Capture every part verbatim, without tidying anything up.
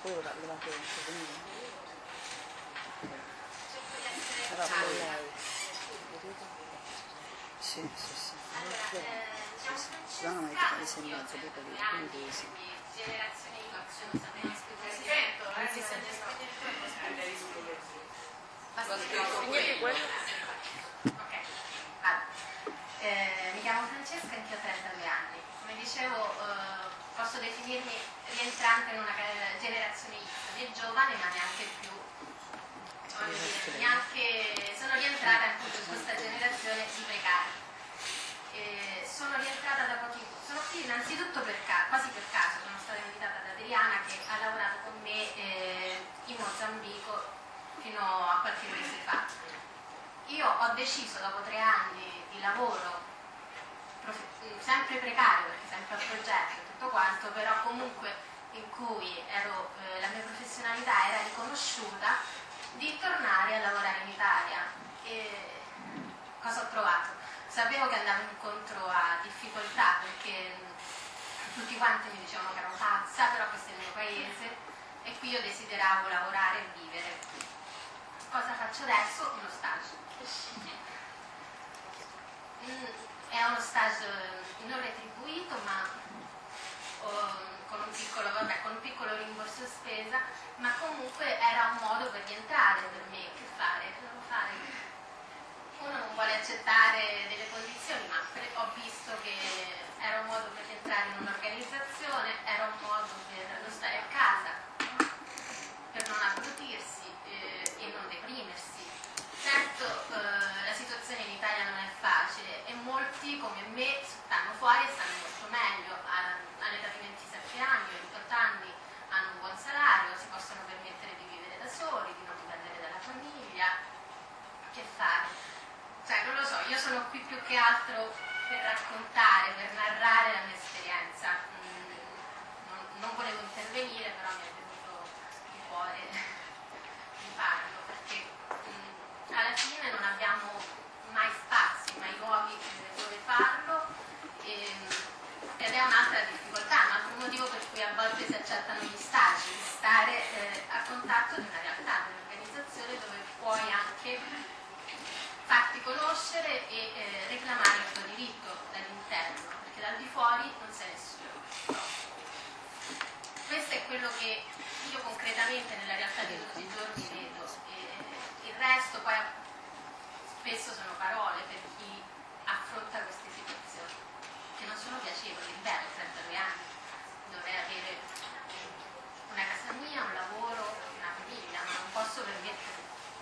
poi ora la penso, quindi... Però poi lei... Sì, sì, sì. Allora, eh, diciamo Se no non avete fare sei e mezzo, dopo lì, quindi sì. generazione Y, non sappiamo spiegare. Sento, eh, si sente Niente quello. Ok, allora, eh, mi chiamo Francesca, anche ho trentadue anni. Come dicevo, eh, posso definirmi rientrante in una generazione Y, né giovane ma neanche più, voglio dire, neanche, sono rientrata appunto in questa generazione di precari. Eh, sono rientrata da pochi, sono qui innanzitutto per caso, quasi per caso, sono stata invitata da Adriana che ha lavorato con me eh, in Mozambico fino a qualche mese fa. Io ho deciso dopo tre anni di lavoro, sempre precario perché sempre a progetto e tutto quanto, però comunque in cui ero, eh, la mia professionalità era riconosciuta, di tornare a lavorare in Italia. E cosa ho trovato? Sapevo che andavo incontro a difficoltà perché tutti quanti mi dicevano che ero pazza, però questo è il mio paese e qui io desideravo lavorare e vivere. Cosa faccio adesso? Uno stage. È uno stage non retribuito ma con un piccolo, vabbè, con un piccolo rimborso spesa, ma comunque era un modo per rientrare per me. Che fare? Devo fare? Uno non vuole accettare delle condizioni, ma ho visto che era un modo per entrare in un'organizzazione, era un modo per non stare a casa, per non abbrutirsi eh, e non deprimersi. Certo, eh, la situazione in Italia non è facile e molti come me stanno fuori e stanno molto meglio. All'età di ventisette anni o ventotto anni hanno un buon salario, si possono permettere di vivere da soli, di non dipendere dalla famiglia. Che fare? Cioè, non lo so, io sono qui più che altro per raccontare, per narrare la mia esperienza. Mm, non, non volevo intervenire, però mi è venuto il cuore di farlo, perché mm, alla fine non abbiamo mai spazi, mai luoghi dove farlo, e, ed è un'altra difficoltà, un altro motivo per cui a volte si accettano gli stage, di stare eh, a contatto di una realtà, di un'organizzazione dove puoi anche farti conoscere e eh, reclamare il tuo diritto dall'interno, perché dal di fuori non sei nessuno. Questo è quello che io concretamente nella realtà di tutti i giorni vedo. E il resto poi spesso sono parole per chi affronta queste situazioni, che non sono piacevoli. Ripeto, trentadue anni, dovrei avere una casa mia, un lavoro, una famiglia, ma non posso permettere.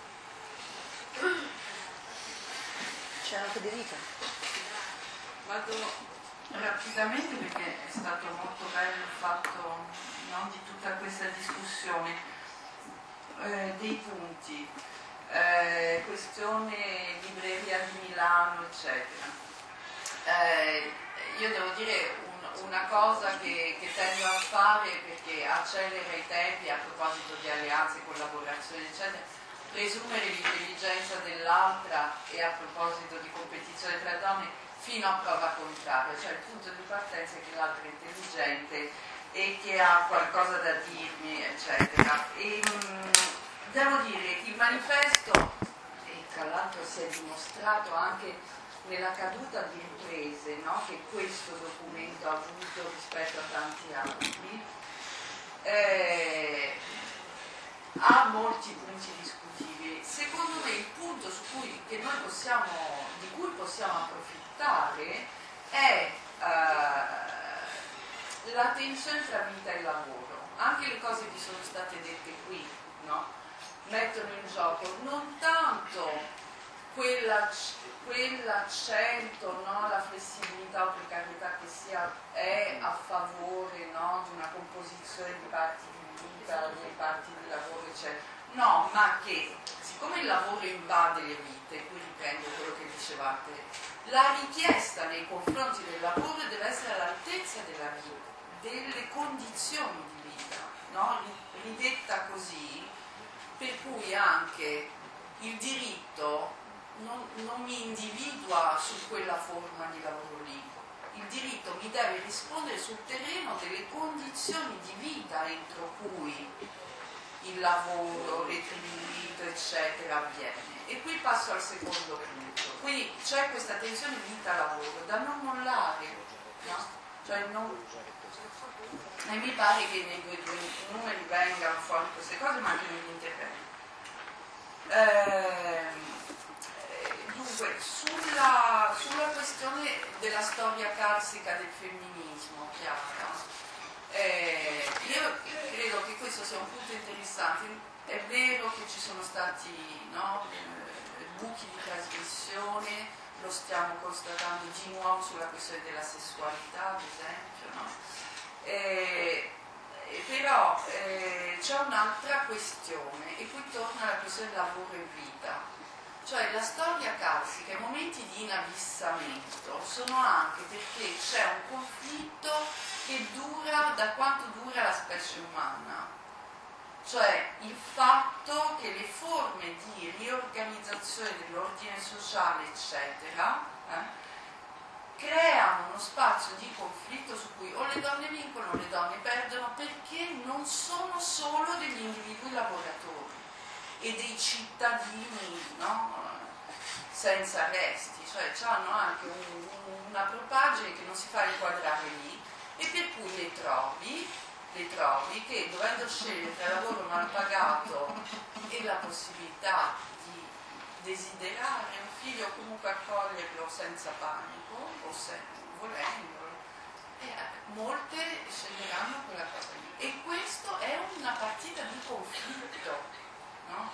C'era Federica. Vado rapidamente perché è stato molto bello il fatto, no, di tutta questa discussione, eh, dei punti, eh, questione libreria di Milano, eccetera. Eh, io devo dire un, una cosa che, che tendo a fare perché accelera i tempi a proposito di alleanze, collaborazioni, eccetera. Presumere l'intelligenza dell'altra e a proposito di competizione tra donne fino a prova contraria, cioè il punto di partenza è che l'altra è intelligente e che ha qualcosa da dirmi, eccetera. E, mh, devo dire che il manifesto, e tra l'altro si è dimostrato anche nella caduta di imprese, no, che questo documento ha avuto rispetto a tanti altri, eh, ha molti punti discutibili. Secondo me il punto su cui, che noi possiamo, di cui possiamo approfittare è uh, la tensione tra vita e lavoro. Anche le cose che sono state dette qui, no? Mettono in gioco non tanto quella, quell'accento, no? La flessibilità o precarietà che sia è a favore, no? Di una composizione di parti di vita, di parti di lavoro, eccetera. No, ma che siccome il lavoro invade le vite, qui riprendo quello che dicevate, la richiesta nei confronti del lavoro deve essere all'altezza della vita, delle condizioni di vita, no? Ridetta così, per cui anche il diritto non, non mi individua su quella forma di lavoro lì, il diritto mi deve rispondere sul terreno delle condizioni di vita entro cui il lavoro retribuito eccetera avviene. E qui passo al secondo punto. Quindi c'è questa tensione vita-lavoro da non mollare, no? Cioè non... E mi pare che nei due, due numeri vengano fuori queste cose, ma anche negli interventi. Eh, dunque, sulla, sulla questione della storia classica del femminismo, Chiara, eh, io credo che questo sia un punto interessante. È vero che ci sono stati, no, buchi di trasmissione, lo stiamo constatando di nuovo sulla questione della sessualità, ad esempio, no? Eh, però eh, c'è un'altra questione, e qui torna la questione del lavoro e vita. Cioè la storia classica, i momenti di inabissamento sono anche perché c'è un conflitto che dura da quanto dura la specie umana. Cioè il fatto che le forme di riorganizzazione dell'ordine sociale, eccetera, eh, creano uno spazio di conflitto su cui o le donne vincono o le donne perdono, perché non sono solo degli individui lavoratori e dei cittadini, no? Senza resti, cioè hanno anche un, una propagine che non si fa inquadrare lì, e per cui le trovi le trovi che, dovendo scegliere tra lavoro mal pagato e la possibilità di desiderare un figlio o comunque accoglierlo senza panico o se, volendolo, eh, molte sceglieranno quella cosa lì, e questo è una partita di conflitto, no?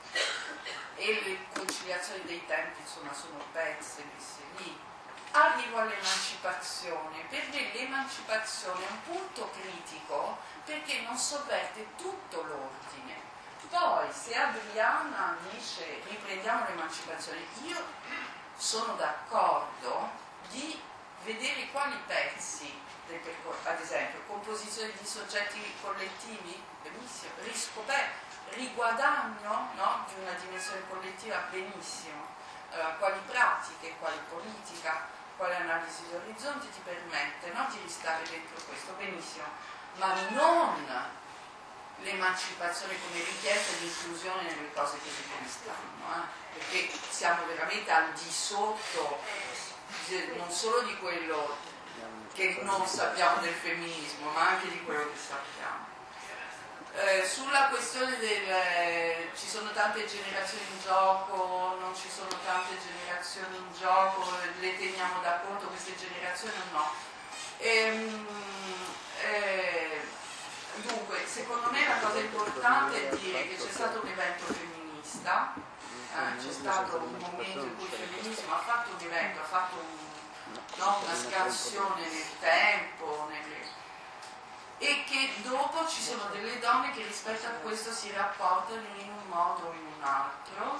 E le conciliazioni dei tempi insomma sono pezze messe lì. Arrivo all'emancipazione, perché l'emancipazione è un punto critico perché non sovverte tutto l'ordine. Poi se Adriana dice riprendiamo l'emancipazione, io sono d'accordo di vedere quali pezzi del percorso, ad esempio composizione di soggetti collettivi, benissimo, riscoperto, riguadagno, no, di una dimensione collettiva, benissimo, allora, quali pratiche, quali politica, quale analisi di orizzonti ti permette, no, di ristare dentro questo, benissimo, ma non l'emancipazione come richiesta di inclusione nelle cose che si come stanno, eh? Perché siamo veramente al di sotto di, non solo di quello che non sappiamo del femminismo, ma anche di quello che sappiamo. Eh, sulla questione del eh, ci sono tante generazioni in gioco, non ci sono tante generazioni in gioco, le teniamo da conto queste generazioni o no? Ehm, eh, dunque, secondo me la cosa importante è dire che c'è stato un evento femminista, eh, c'è stato un momento in cui il femminismo ha fatto un evento, ha fatto un, no, una scansione nel tempo, nelle, e che dopo ci sono delle donne che rispetto a questo si rapportano in un modo o in un altro,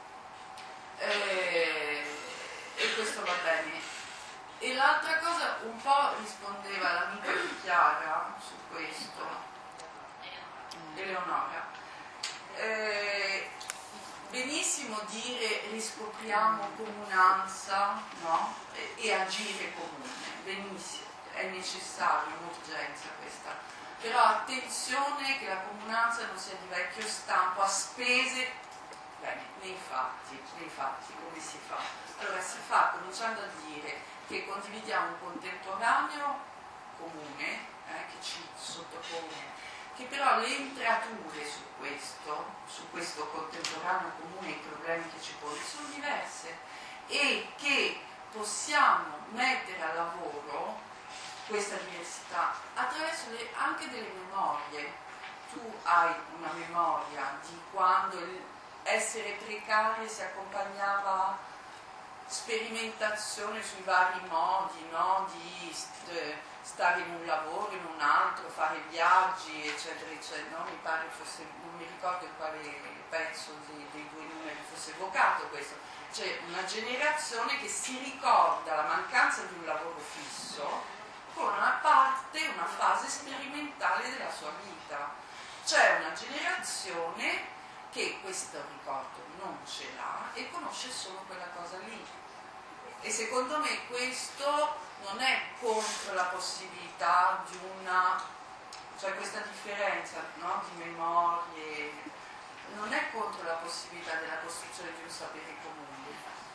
eh, e questo va bene. E l'altra cosa, un po' rispondeva l'amica di Chiara su questo, Eleonora, eh, benissimo dire riscopriamo comunanza, no? e, e agire comune, benissimo, è necessario, un'urgenza questa, però attenzione che la comunanza non sia di vecchio stampo a spese, bene, nei fatti, nei fatti come si fa? Allora si fa cominciando a dire che condividiamo un contemporaneo comune, eh, che ci sottopone, che però le intrature su questo, su questo contemporaneo comune, i problemi che ci pone sono diverse, e che possiamo mettere a lavoro questa diversità attraverso le, anche delle memorie. Tu hai una memoria di quando essere precarie si accompagnava a sperimentazione sui vari modi, no? Di st- stare in un lavoro, in un altro, fare viaggi, eccetera, eccetera. No? Mi pare fosse, non mi ricordo in quale pezzo dei, dei due numeri fosse evocato questo. C'è una generazione che si ricorda la mancanza di un lavoro fisso con una parte, una fase sperimentale della sua vita. C'è una generazione che questo ricordo non ce l'ha e conosce solo quella cosa lì. E secondo me questo non è contro la possibilità di una, cioè questa differenza, no, di memorie, non è contro la possibilità della costruzione di un sapere comune.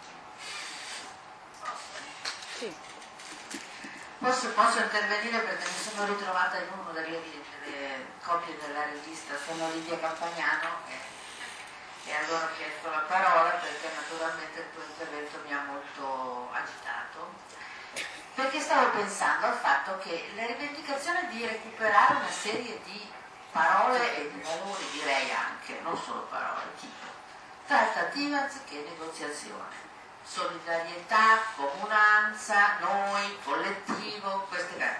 Sì. Posso, posso intervenire perché mi sono ritrovata in una delle, delle copie della rivista, sono Lidia Campagnano e, e allora ho chiesto la parola perché naturalmente il tuo intervento mi ha molto agitato, perché stavo pensando al fatto che la rivendicazione di recuperare una serie di parole e di valori, direi anche, non solo parole, tipo trattativa anziché negoziazione, solidarietà, comunanza, noi, collettivo, queste cose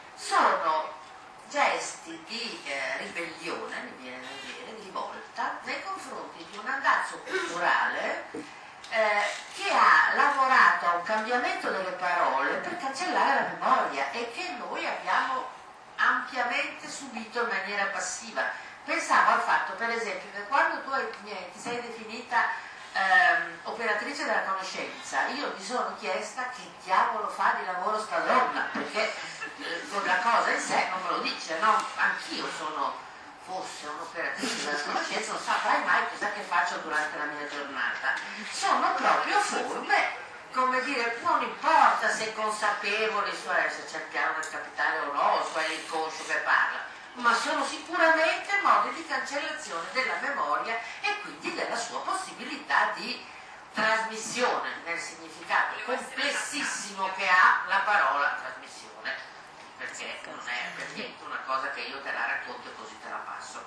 sono gesti di eh, ribellione, mi viene da dire, di rivolta nei confronti di un andazzo culturale eh, che ha lavorato a un cambiamento delle parole per cancellare la memoria e che noi abbiamo ampiamente subito in maniera passiva. Pensavo al fatto, per esempio, che quando tu hai, ti sei definita ehm, operatrice della conoscenza, io mi sono chiesta che diavolo fa di lavoro sta donna, perché eh, la cosa in sé non me lo dice, no? Anch'io sono forse un'operatrice della conoscenza, non saprai mai cosa che faccio durante la mia giornata. Sono proprio forme, come dire, non importa se è consapevole, se c'è il piano del capitale o no, o se è l'inconscio che parla, ma sono sicuramente modi di cancellazione della memoria e quindi della sua possibilità di trasmissione nel significato complessissimo che ha la parola trasmissione, perché non è per niente una cosa che io te la racconto e così te la passo.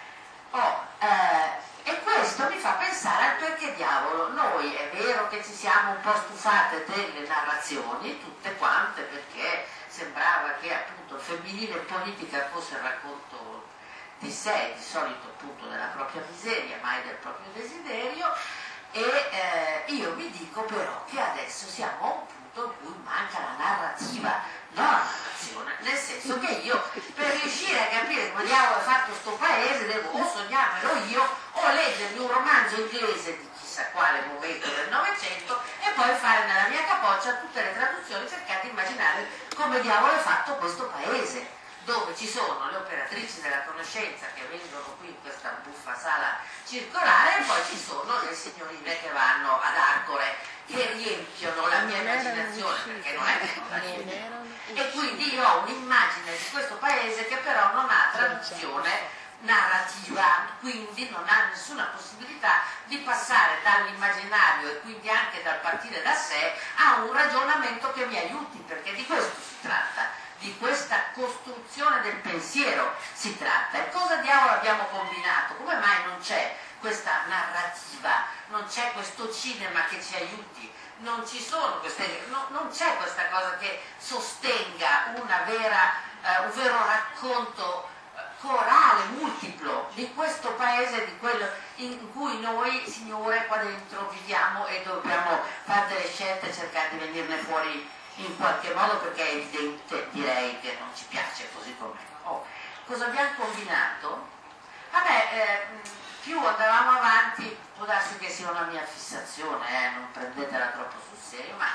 Oh, eh, e questo mi fa pensare al perché diavolo noi è vero che ci siamo un po' stufate delle narrazioni, tutte quante, perché sembrava che appunto il femminile in politica fosse il racconto di sé, di solito appunto della propria miseria, mai del proprio desiderio, e eh, io vi dico però che adesso siamo a un punto in cui manca la narrativa, non la narrazione, nel senso che io per riuscire a capire come diavolo è fatto sto paese devo o sognarmelo io o leggermi un romanzo inglese di chissà quale momento del Novecento e poi fare nella mia capoccia tutte le traduzioni, cercare di immaginare come diavolo è fatto questo paese, dove ci sono le operatrici della conoscenza che vengono qui in questa buffa sala circolare e poi ci sono le signorine che vanno ad Arcore che riempiono la mia immaginazione, perché non è che non la riempiono. E quindi io ho un'immagine di questo paese che però non ha traduzione narrativa, quindi non ha nessuna possibilità di passare dall'immaginario e quindi anche dal partire da sé a un ragionamento che mi aiuti, perché di questo si tratta, di questa costruzione del pensiero si tratta. E cosa diavolo abbiamo combinato? Come mai non c'è questa narrativa, non c'è questo cinema che ci aiuti, non ci sono queste, no, non c'è questa cosa che sostenga una vera, eh, un vero racconto corale, multiplo di questo paese, di quello in cui noi signore qua dentro viviamo e dobbiamo fare delle scelte e cercare di venirne fuori in qualche modo, perché è evidente, direi, che non ci piace così com'è. Oh, cosa abbiamo combinato? Vabbè, eh, più andavamo avanti, può darsi che sia una mia fissazione, eh, non prendetela troppo sul serio, ma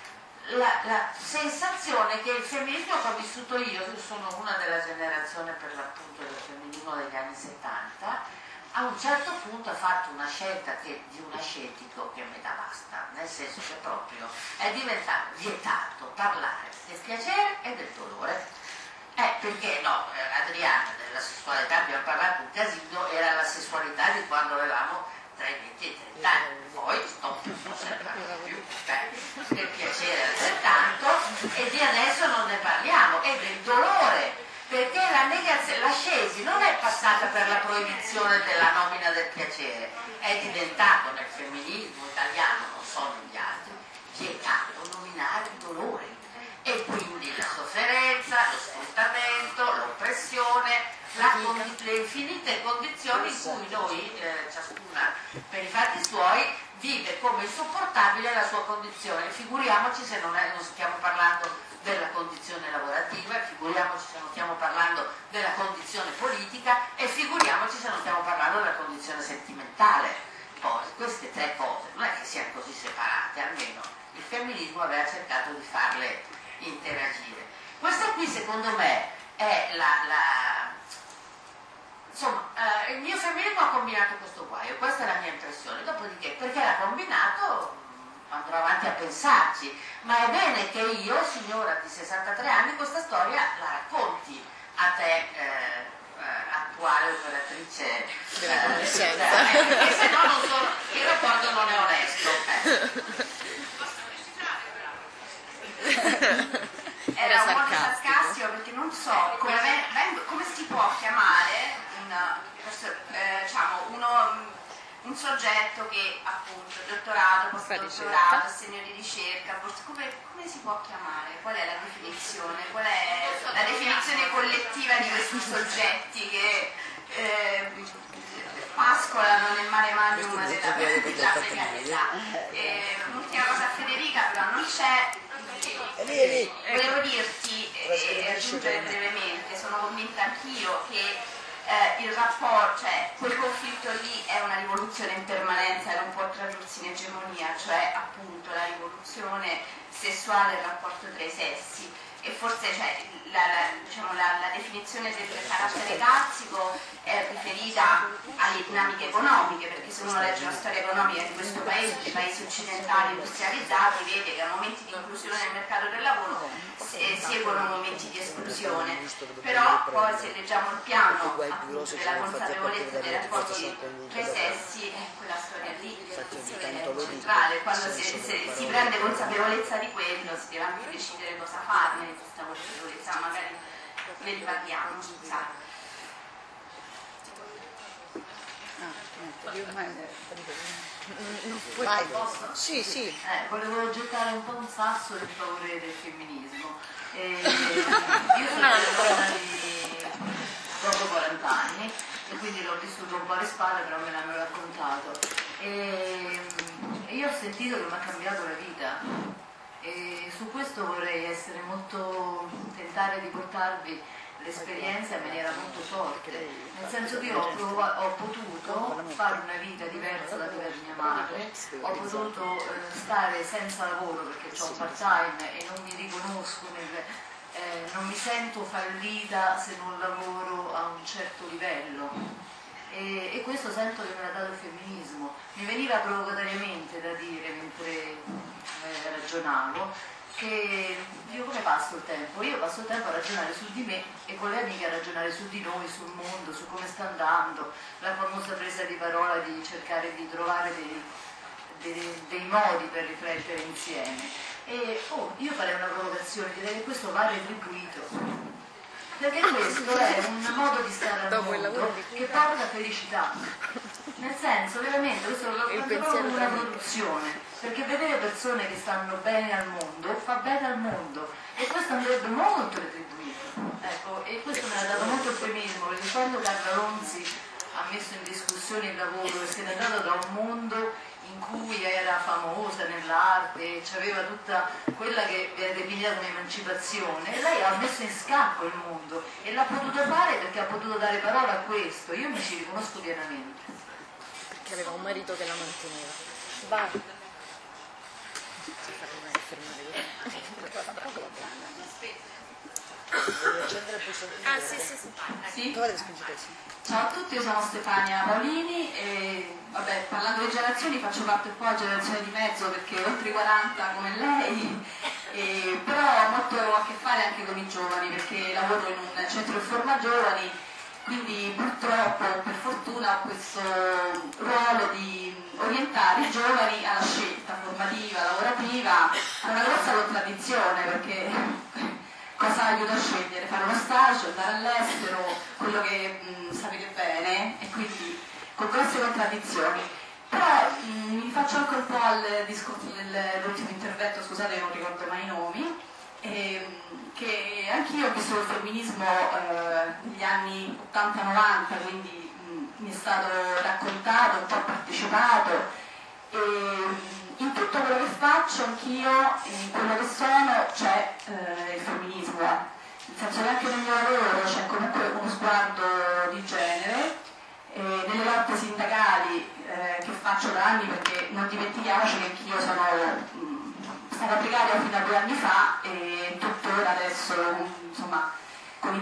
la, la sensazione che il femminismo che ho vissuto io, io sono una della generazione per l'appunto del femminismo degli anni settanta, a un certo punto ha fatto una scelta che, di un ascetico che mi dà basta, nel senso che proprio è diventato vietato parlare del piacere e del dolore. Eh, perché no, Adriana, della sessualità abbiamo parlato un casino, era la sessualità di quando avevamo tra i venti e i trenta anni, poi stop, non se ne parla più, beh, del piacere altrettanto, e di adesso non ne parliamo, e del dolore, perché la negazione, l'ascesi non è passata per la proibizione della nomina del piacere, è diventato nel femminismo italiano, non so negli altri, vietato nominare il dolore, e quindi la sofferenza, lo sfruttamento, l'oppressione, la condi- le infinite condizioni in cui noi, eh, ciascuna per i fatti suoi, vive come insopportabile la sua condizione. Figuriamoci se non, è, non stiamo parlando della condizione lavorativa, figuriamoci se non stiamo parlando della condizione politica e figuriamoci se non stiamo parlando della condizione sentimentale. Poi queste tre cose non è che siano così separate, almeno il femminismo aveva cercato di farle interagire. Questa qui secondo me è la, la insomma, eh, il mio femminismo ha combinato questo guaio, questa è la mia impressione. Dopodiché, perché l'ha combinato, andrò avanti a pensarci, ma è bene che io, signora di sessantatré anni, questa storia la racconti a te, eh, eh, attuale operatrice della conoscenza, eh, perché se no non sono, il rapporto non è onesto. Eh. Era Era un po' sarcastico. sarcastico perché non so come, vengo- come si può chiamare una, eh, diciamo, uno, un soggetto che appunto dottorato, Fa postdottorato, ricerca. assegno di ricerca, forse- come, come si può chiamare? Qual è la definizione? Qual è la definizione collettiva di questi soggetti che eh, pascolano nel mare magnum della, della precarietà? Eh, L'ultima cosa a Federica però non c'è. Volevo dirti e aggiungere brevemente, sono convinta anch'io che eh, il rapporto, cioè quel conflitto lì è una rivoluzione in permanenza e non può tradursi in egemonia, cioè appunto la rivoluzione sessuale e il rapporto tra i sessi. E forse cioè, la, la, diciamo, la, la definizione del carattere carsico è riferita alle dinamiche economiche, perché se uno legge la storia economica di questo paese, dei paesi occidentali industrializzati, vede che a momenti di inclusione nel mercato del lavoro eh, seguono momenti di esclusione. Però poi se leggiamo il piano appunto, della consapevolezza dei rapporti tra i sessi, eh, quella storia lì è centrale. Quando si, se, si prende consapevolezza di quello si deve anche decidere cosa farne di questa consapevolezza, magari ne riparliamo, scusate. Vai. Posso? Sì, sì. Eh, volevo gettare un po' un sasso in favore del femminismo. E io sono una donna di dopo quaranta anni e quindi l'ho vissuto un po' alle spalle, però me l'hanno raccontato. E io ho sentito che mi ha cambiato la vita e su questo vorrei essere molto, tentare di portarvi l'esperienza in maniera molto forte, nel senso che io ho, prova- ho potuto fare una vita diversa da quella di mia madre, ho potuto eh, stare senza lavoro perché ho un part time e non mi riconosco, nel, eh, non mi sento fallita se non lavoro a un certo livello e, e questo sento che me l'ha dato il femminismo. Mi veniva provocatoriamente da dire mentre eh, ragionavo che io come passo il tempo? Io passo il tempo a ragionare su di me e con le amiche a ragionare su di noi, sul mondo, su come sta andando, la famosa presa di parola di cercare di trovare dei, dei, dei modi per riflettere insieme. E oh, io farei una provocazione, direi che questo va retribuito, perché questo è un modo di stare al Dopo il mondo lavoro di che porta felicità. Nel senso, veramente, questo lo Il prendo pensiero proprio come una tra- produzione, perché vedere persone che stanno bene al mondo fa bene al mondo e questo andrebbe molto retribuito. Ecco, e questo me l'ha dato molto il femminismo, perché quando Carla Lonzi ha messo in discussione il lavoro e se n'è andato da un mondo in cui era famosa nell'arte, aveva tutta quella che viene definita come emancipazione, e lei ha messo in scacco il mondo e l'ha potuto fare perché ha potuto dare parola a questo. Io mi ci riconosco pienamente. Perché aveva un marito che la manteneva. Vai. Ah, sì, sì, sì. Sì? Dove le spingete? Sì. Ciao a tutti, io sono Stefania Paolini e vabbè, parlando di generazioni faccio parte un po' della generazione di mezzo perché ho oltre i quaranta come lei, e, però ho molto a che fare anche con i giovani perché lavoro in un centro che forma giovani, quindi purtroppo, per fortuna, ho questo ruolo di orientare i giovani alla scelta formativa, lavorativa, è una grossa contraddizione perché cosa aiuta a scegliere? Fare uno stage, andare all'estero, quello che mh, sapete bene, e quindi con grosse contraddizioni. Però mh, mi faccio anche un po' al discorso dell'ultimo intervento, scusate, non ricordo mai i nomi, e, mh, che anch'io ho visto il femminismo eh, negli anni ottanta novanta, quindi mh, mi è stato raccontato, un po' partecipato, e mh, in tutto quello che faccio, anch'io, in quello che sono, c'è eh, il femminismo, nel senso che anche nel mio lavoro c'è comunque uno sguardo di genere, e nelle lotte sindacali eh, che faccio da anni, perché non dimentichiamoci che anch'io sono mh, stata precaria fino a due anni fa e in tutte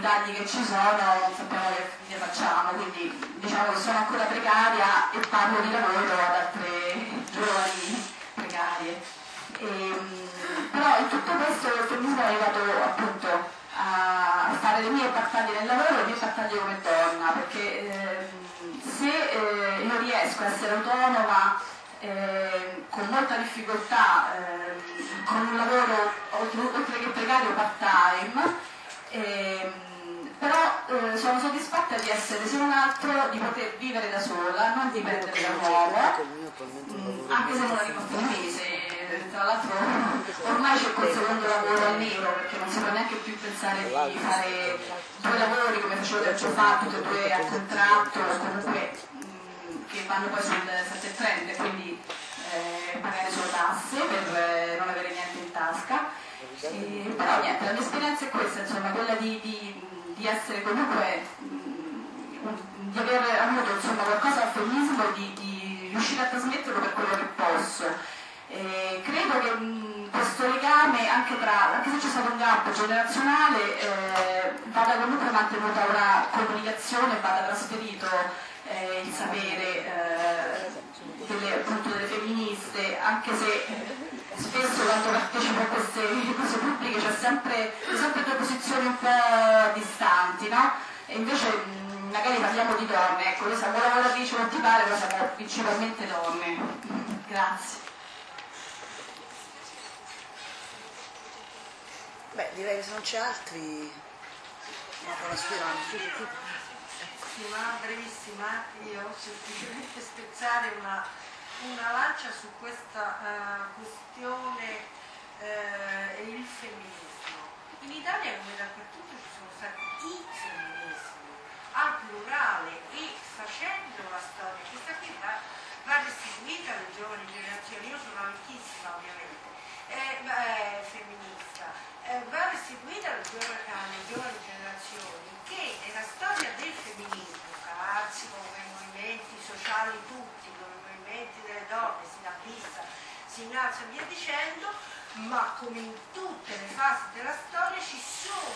tagli che ci sono non sappiamo che fine facciamo, quindi diciamo che sono ancora precaria e parlo di lavoro ad altre giovani precarie. E, però in tutto questo il femminismo è arrivato appunto a fare le mie battaglie nel lavoro e le mie battaglie come donna, perché eh, se eh, io riesco a essere autonoma eh, con molta difficoltà, eh, con un lavoro oltre che precario part-time, eh, però eh, sono soddisfatta di essere, se non altro, di poter vivere da sola, non dipendere da un uomo, mh, anche se non arrivo a fine mese. Tra l'altro ormai c'è quel secondo lavoro al nero, perché non si può neanche più pensare di fare due lavori come facevo tempo fa, tutti e due a contratto, o comunque mh, che vanno poi sul sette e trenta, quindi eh, pagare solo tasse per eh, non avere niente in tasca. E, però niente, la mia esperienza è questa, insomma, quella di, di, di essere comunque, mh, di aver avuto insomma, qualcosa al femminismo, di, di riuscire a trasmetterlo per quello che posso. Eh, credo che mh, questo legame, anche, tra, anche se c'è stato un gap generazionale, eh, vada comunque mantenuta una comunicazione, vada trasferito eh, il sapere eh, delle, appunto, delle femministe, anche se eh, spesso quando partecipo a queste cose pubbliche c'è sempre, sempre due posizioni un po' distanti, no? E invece mh, magari parliamo di donne, ecco, noi siamo lavoratrici, non ti pare, ma siamo principalmente donne. Grazie. Beh, direi che se non c'è altri, apro la spirale. Sì, ma brevissima, io semplicemente spezzare una, una lancia su questa uh, questione uh, e il femminismo. In Italia, come dappertutto, ci sono stati i femminismi, al plurale, e facendo la storia, questa qui va, va restituita alle giovani generazioni. Io sono vecchissima, ovviamente, eh, eh, femminista. Eh, va restituita alle giovani, alle giovani generazioni che nella storia del femminismo, cavarsi con i movimenti sociali tutti, con i movimenti delle donne, si innabissa, si innalza e via dicendo, ma come in tutte le fasi della storia ci sono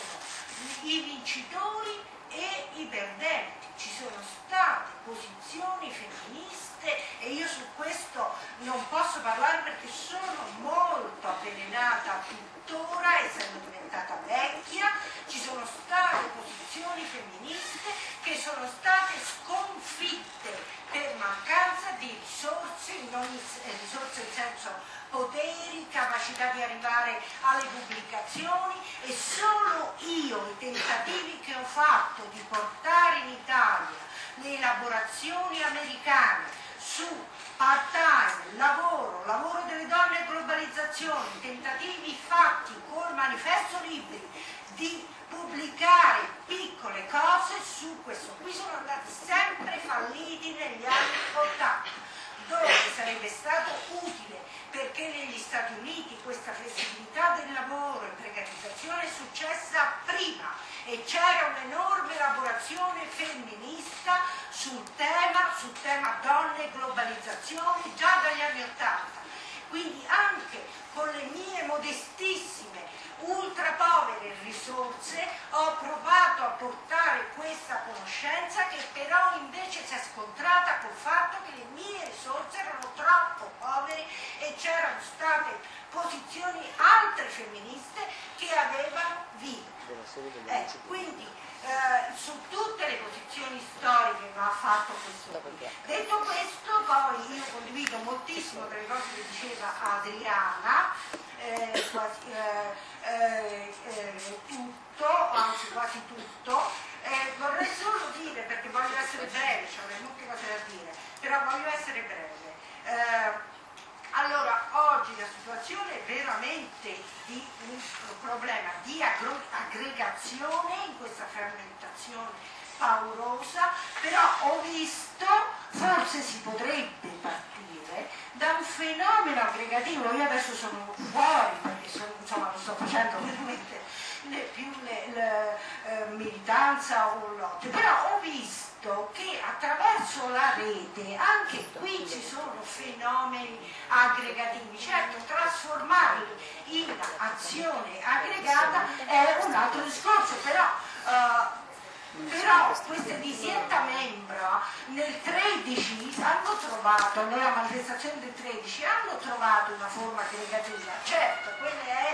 i vincitori e i perdenti, ci sono state posizioni femministe e io su questo non posso parlare perché sono molto avvelenata tuttora, essendo diventata vecchia. Ci sono state posizioni femministe che sono state sconfitte per mancanza di risorse, in ogni, eh, risorse in senso poteri, capacità di arrivare alle pubblicazioni, e solo io i tentativi che ho fatto di portare in Italia le elaborazioni americane su part-time, lavoro, lavoro delle donne e globalizzazione, tentativi fatti col manifesto Libri di pubblicare piccole cose su questo qui sono andati sempre falliti negli anni ottanta, dove sarebbe stato utile, perché negli Stati Uniti questa flessibilità del lavoro e precarizzazione è successa prima e c'era un'enorme elaborazione femminista sul tema, sul tema donne e globalizzazione già dagli anni ottanta. Quindi anche con le mie modestissime, ultra povere risorse ho provato a portare questa conoscenza, che però invece si è scontrata col fatto che le mie risorse erano troppo povere e c'erano state posizioni altre femministe che avevano vinto. Eh, quindi eh, su tutte le posizioni storiche va fatto questo. Detto questo, poi io condivido moltissimo delle cose che diceva Adriana, eh, quasi, eh, eh, eh, tutto, anzi quasi tutto. Eh, vorrei solo dire, perché voglio essere breve, cioè avrei molte cose da dire, però voglio essere breve. Eh, allora, oggi la situazione è veramente di un problema di aggregazione in questa frammentazione paurosa, però ho visto, forse si potrebbe partire da un fenomeno aggregativo. Io adesso sono fuori perché sono, insomma, non sto facendo veramente le, più le, le, eh, militanza o lotte, però ho visto che attraverso sola rete. Anche qui ci sono fenomeni aggregativi. Certo, trasformarli in azione aggregata è un altro discorso, però, uh, però queste disietta membra nel tredici hanno trovato, nella manifestazione del tredici, hanno trovato una forma aggregativa. Certo, quella è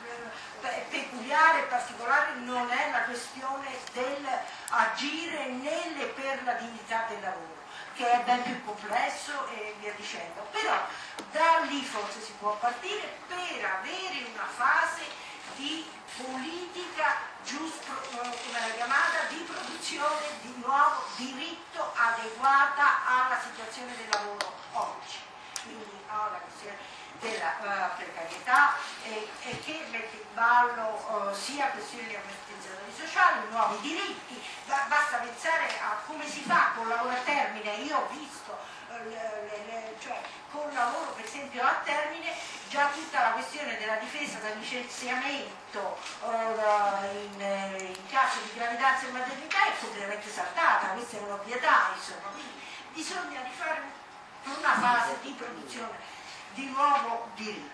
peculiare e particolare, non è la questione del agire nelle per la dignità del lavoro, che è ben più complesso e via dicendo, però da lì forse si può partire per avere una fase di politica giusto, come la chiamata, di produzione di nuovo diritto adeguata alla situazione del lavoro oggi, quindi alla questione della uh, precarietà e, e che mette in ballo uh, sia questioni di ammortizzatori sociali, nuovi diritti. Ba- basta pensare a come si fa col lavoro a termine. Io ho visto uh, le, le, cioè col lavoro per esempio a termine già tutta la questione della difesa dal licenziamento uh, in, in caso di gravidanza e maternità è completamente saltata. Questa è un'ovvietà, insomma, quindi bisogna rifare una fase di produzione di nuovo diritto.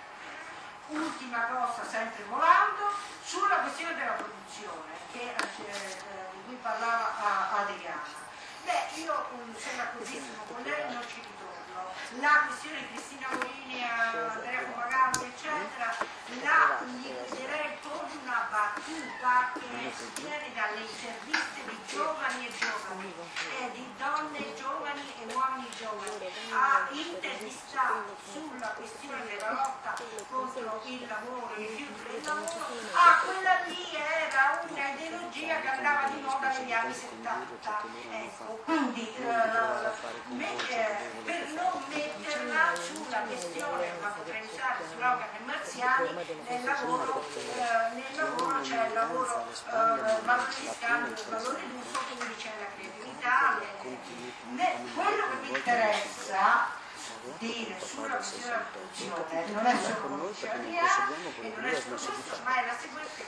Ultima cosa, sempre volando, sulla questione della produzione che, eh, di cui parlava Adriana. Beh, io sono d'accordissimo con lei, non ci ritorno. La questione di Cristina Morini, Andrea Fumagalli, eccetera, la liquiderei con una battuta che viene dalle interviste di giovani e giovani, eh, di donne giovani e uomini giovani. Ha intervistato sulla questione della lotta contro il lavoro, il rifiuto del lavoro. Ah, quella lì era una ideologia che andava di moda negli anni settanta. Ecco, quindi eh, me, eh, per non metterla sulla questione, ma potrei usare slogan marziani, nel lavoro, eh, nel lavoro c'è il lavoro eh, valore di scambio, il valore d'uso, quindi c'è la creatività. Le, ne, quello che mi interessa dire sulla questione della produzione non è solo conosceria e non è solo questo, ma è la seguente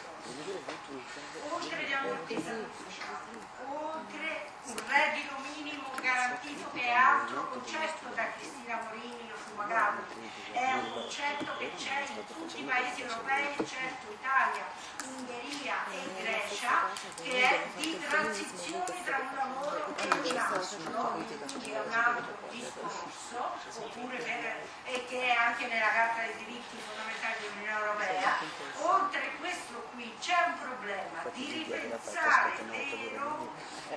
cosa: oltre gli ammortizzatori sociali, oltre un reddito minimo garantito, che è altro concetto da Cristina Morini o Fumagalli, è un concetto che c'è in tutti i paesi europei, certo Italia, Ungheria e Grecia, che è di transizione tra un lavoro e un altro, quindi è un altro discorso, oppure per, e che è anche nella Carta dei diritti fondamentali dell'Unione Europea. Oltre questo qui c'è un problema di ripensare vero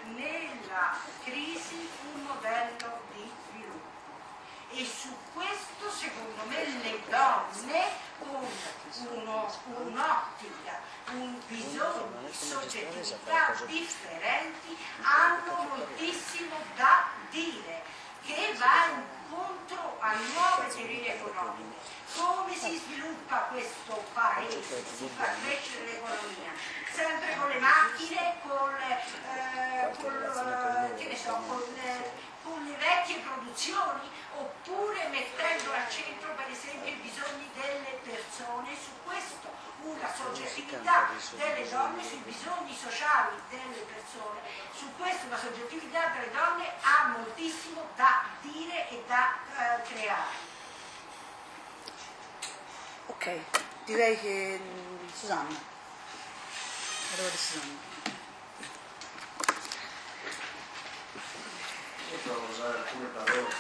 nella crisi un modello di sviluppo, e su questo secondo me le donne con uno, un'ottica, un bisogno di soggettività differenti hanno moltissimo da dire, che va incontro a nuove teorie economiche. Come si sviluppa questo paese, si fa crescere l'economia? Sempre con le macchine, con, eh, con, che ne so, con, eh, con le vecchie produzioni, oppure mettendo al centro per esempio i bisogni delle persone, su questo una soggettività delle donne, sui bisogni sociali delle persone, su questo una soggettività delle donne ha moltissimo da dire e da eh, creare. Ok, direi che Susanna, allora Susanna. Io provo a usare alcune parole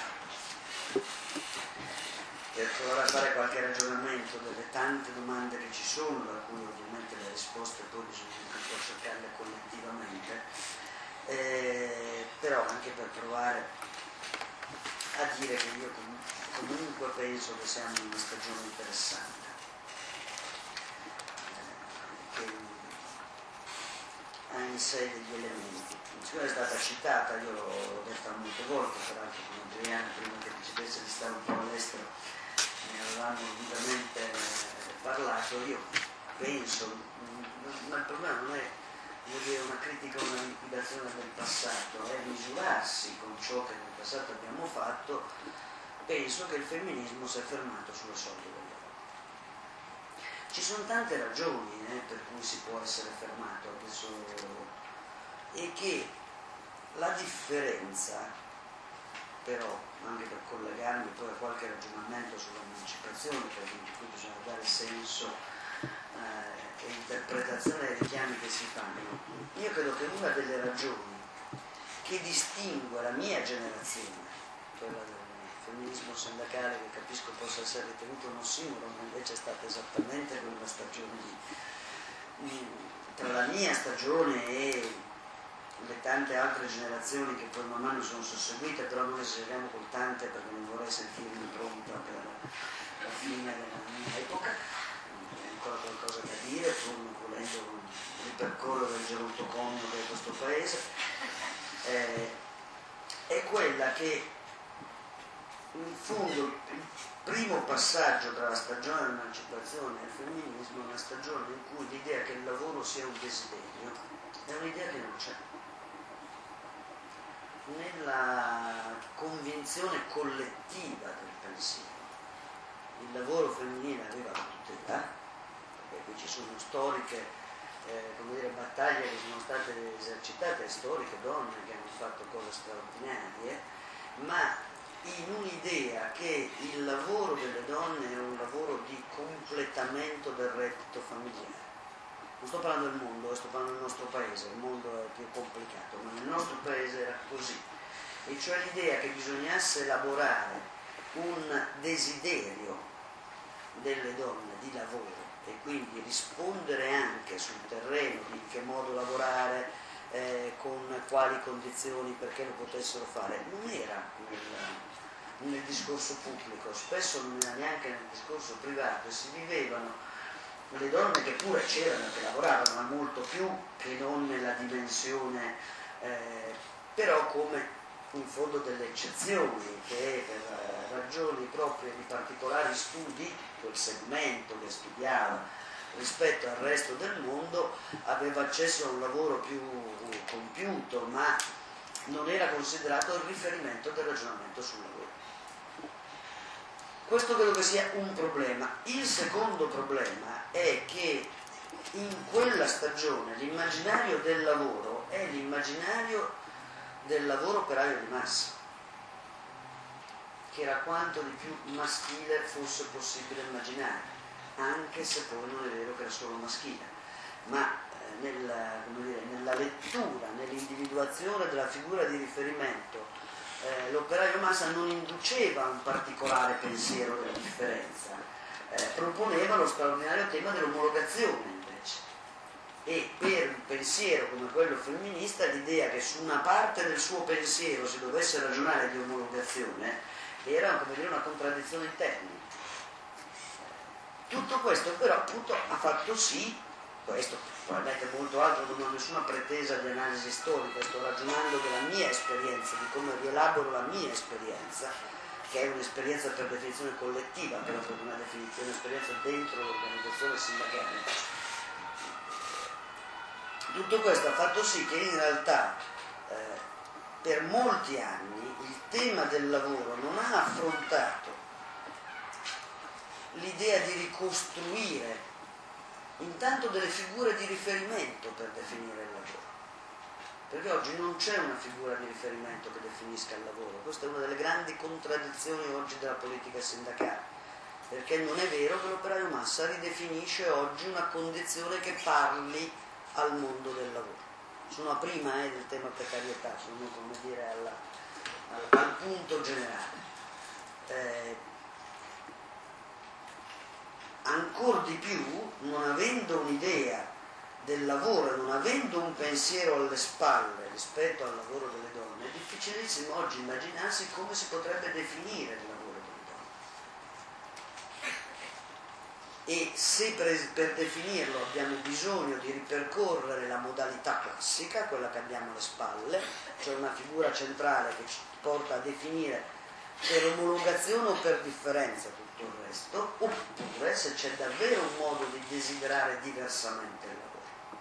per provare a fare qualche ragionamento delle tante domande che ci sono, da cui ovviamente le risposte poi bisogna un po' cercarle collettivamente, eh, però anche per provare a dire che io comunque penso che siamo in una stagione interessante, eh, che ha in sé degli elementi. Siccome è stata citata, io l'ho detta molte volte, peraltro con Adriana prima che decidesse di stare un po' all'estero, ne avevamo vivamente parlato. Io penso, ma il problema non è dire, una critica o una liquidazione del passato, è misurarsi con ciò che nel passato abbiamo fatto. Penso che il femminismo si è fermato sulla soglia del lavoro. Ci sono tante ragioni eh, per cui si può essere fermato adesso, e che la differenza però anche per collegarmi poi a qualche ragionamento sull'emancipazione, perché in cui bisogna dare senso eh, e interpretazione ai richiami che si fanno. Io credo che una delle ragioni che distingue la mia generazione, quella del femminismo sindacale, che capisco possa essere ritenuto un ossimoro, ma invece è stata esattamente quella stagione di, tra la mia stagione e le tante altre generazioni che poi man mano sono susseguite, però noi esageriamo con tante perché non vorrei sentirmi pronta per la fine della mia epoca, ho ancora qualcosa da dire, pur non volendo ripercorrere il gerontocomio che è questo paese, eh, è quella che in fondo il primo passaggio tra la stagione dell'emancipazione e il femminismo è una stagione in cui l'idea che il lavoro sia un desiderio è un'idea che non c'è. Nella convinzione collettiva del pensiero il lavoro femminile aveva la tutela, perché qui ci sono storiche eh, come dire, battaglie che sono state esercitate, storiche donne che hanno fatto cose straordinarie, ma in un'idea che il lavoro delle donne è un lavoro di completamento del reddito familiare. Non sto parlando del mondo, sto parlando del nostro paese, il mondo è più complicato, ma nel nostro paese era così. E cioè l'idea che bisognasse elaborare un desiderio delle donne di lavoro e quindi rispondere anche sul terreno di in che modo lavorare, eh, con quali condizioni, perché lo potessero fare, non era nel, nel discorso pubblico, spesso non era neanche nel discorso privato, e si vivevano le donne che pure c'erano, che lavoravano, ma molto più che non nella dimensione, eh, però come in fondo delle eccezioni, che per ragioni proprie di particolari studi, quel segmento che studiava rispetto al resto del mondo aveva accesso a un lavoro più compiuto, ma non era considerato il riferimento del ragionamento sul lavoro. Questo credo che sia un problema. Il secondo problema è che in quella stagione l'immaginario del lavoro è l'immaginario del lavoro operaio di massa, che era quanto di più maschile fosse possibile immaginare, anche se poi non è vero che era solo maschile, ma eh, nella, come dire, nella lettura, nell'individuazione della figura di riferimento, eh, l'operaio massa non induceva un particolare pensiero della differenza, eh, proponeva lo straordinario tema dell'omologazione invece. E per un pensiero come quello femminista l'idea che su una parte del suo pensiero si dovesse ragionare di omologazione era, come dire, una contraddizione in termini. Tutto questo però appunto ha fatto sì, questo probabilmente molto altro, non ho nessuna pretesa di analisi storica, sto ragionando della mia esperienza, di come rielaboro la mia esperienza, che è un'esperienza per definizione collettiva, però per una definizione, un'esperienza dentro l'organizzazione sindacale. Tutto questo ha fatto sì che in realtà eh, per molti anni il tema del lavoro non ha affrontato l'idea di ricostruire intanto delle figure di riferimento per definire il lavoro, perché oggi non c'è una figura di riferimento che definisca il lavoro. Questa è una delle grandi contraddizioni oggi della politica sindacale, perché non è vero che l'operaio massa ridefinisce oggi una condizione che parli al mondo del lavoro. Sono a prima eh, del tema precarietà, sono come dire alla, al, al punto generale. Eh, ancor di più, non avendo un'idea del lavoro e non avendo un pensiero alle spalle rispetto al lavoro delle donne, è difficilissimo oggi immaginarsi come si potrebbe definire il lavoro delle donne. E se per, per definirlo abbiamo bisogno di ripercorrere la modalità classica, quella che abbiamo alle spalle, cioè una figura centrale che ci porta a definire per omologazione o per differenza tutto il resto, oppure se c'è davvero un modo di desiderare diversamente il lavoro.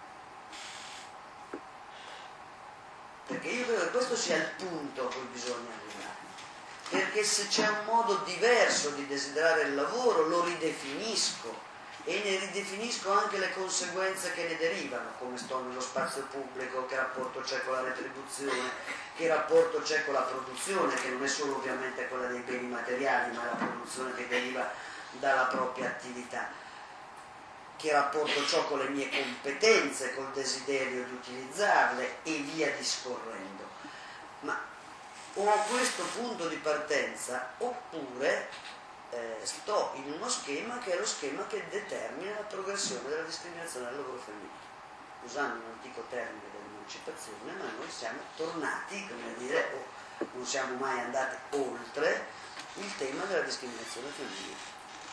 Perché io credo che questo sia il punto a cui bisogna arrivare, perché se c'è un modo diverso di desiderare il lavoro lo ridefinisco e ne ridefinisco anche le conseguenze che ne derivano, come sto nello spazio pubblico, che rapporto c'è con la retribuzione, che rapporto c'è con la produzione, che non è solo ovviamente quella dei beni materiali, ma la produzione che deriva dalla propria attività, che rapporto ho con le mie competenze, col desiderio di utilizzarle e via discorrendo. Ma ho questo punto di partenza oppure eh, sto in uno schema che è lo schema che determina la progressione della discriminazione del lavoro femminile, usando un antico termine dell'emancipazione, ma noi siamo tornati, come dire, o non siamo mai andati oltre il tema della discriminazione femminile.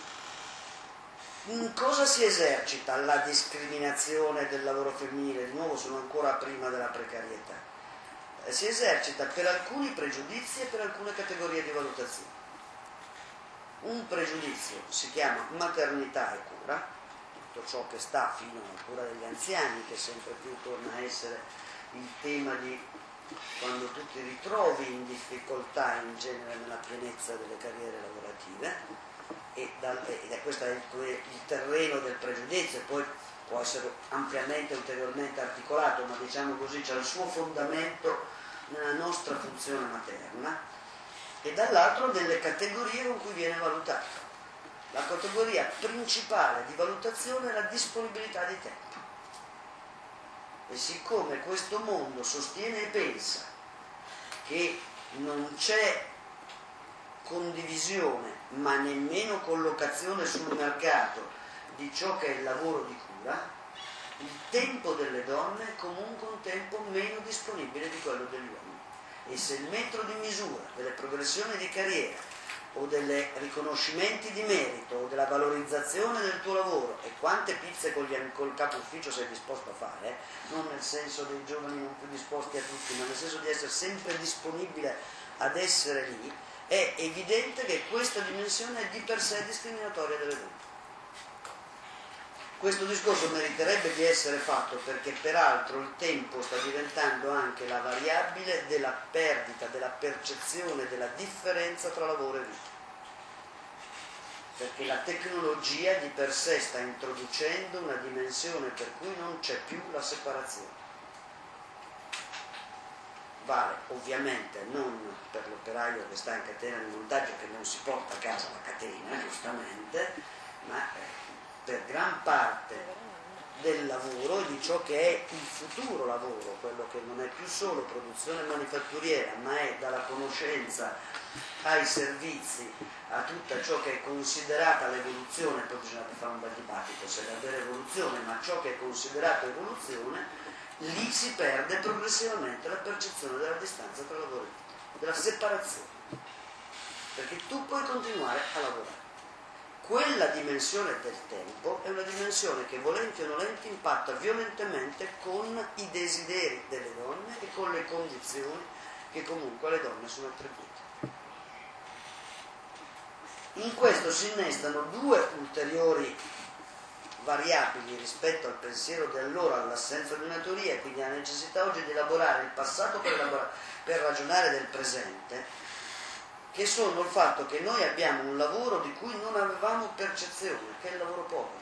In cosa si esercita la discriminazione del lavoro femminile? Di nuovo sono ancora prima della precarietà. Eh, si esercita per alcuni pregiudizi e per alcune categorie di valutazione. Un pregiudizio si chiama maternità e cura, tutto ciò che sta fino alla cura degli anziani, che sempre più torna a essere il tema di quando tu ti ritrovi in difficoltà in genere nella pienezza delle carriere lavorative. E da, ed è questo il, il terreno del pregiudizio, poi può essere ampiamente ulteriormente articolato, ma diciamo così c'è il suo fondamento nella nostra funzione materna, e dall'altro delle categorie con cui viene valutato. La categoria principale di valutazione è la disponibilità di tempo, e siccome questo mondo sostiene e pensa che non c'è condivisione ma nemmeno collocazione sul mercato di ciò che è il lavoro di cura, il tempo delle donne è comunque un tempo meno disponibile di quello degli uomini, e se il metro di misura delle progressioni di carriera o dei riconoscimenti di merito o della valorizzazione del tuo lavoro e quante pizze con gli, col capo ufficio sei disposto a fare, eh? non nel senso dei giovani non più disposti a tutti, ma nel senso di essere sempre disponibile ad essere lì, è evidente che questa dimensione è di per sé discriminatoria delle donne. Questo discorso meriterebbe di essere fatto perché peraltro il tempo sta diventando anche la variabile della perdita, della percezione, della differenza tra lavoro e vita. Perché la tecnologia di per sé sta introducendo una dimensione per cui non c'è più la separazione. Vale ovviamente non per l'operaio che sta in catena di montaggio, che non si porta a casa la catena, giustamente, ma per gran parte del lavoro e di ciò che è il futuro lavoro, quello che non è più solo produzione manifatturiera, ma è dalla conoscenza ai servizi, a tutta ciò che è considerata l'evoluzione. Poi bisogna fare un bel dibattito se è davvero evoluzione, ma ciò che è considerato evoluzione, lì si perde progressivamente la percezione della distanza tra lavoro e vita, della separazione, perché tu puoi continuare a lavorare. Quella dimensione del tempo è una dimensione che, volenti o nolenti, impatta violentemente con i desideri delle donne e con le condizioni che comunque alle donne sono attribuite. In questo si innestano due ulteriori variabili rispetto al pensiero di allora, all'assenza di una teoria, e quindi alla necessità oggi di elaborare il passato per, elaborare, per ragionare del presente, che sono il fatto che noi abbiamo un lavoro di cui non avevamo percezione, che è il lavoro povero.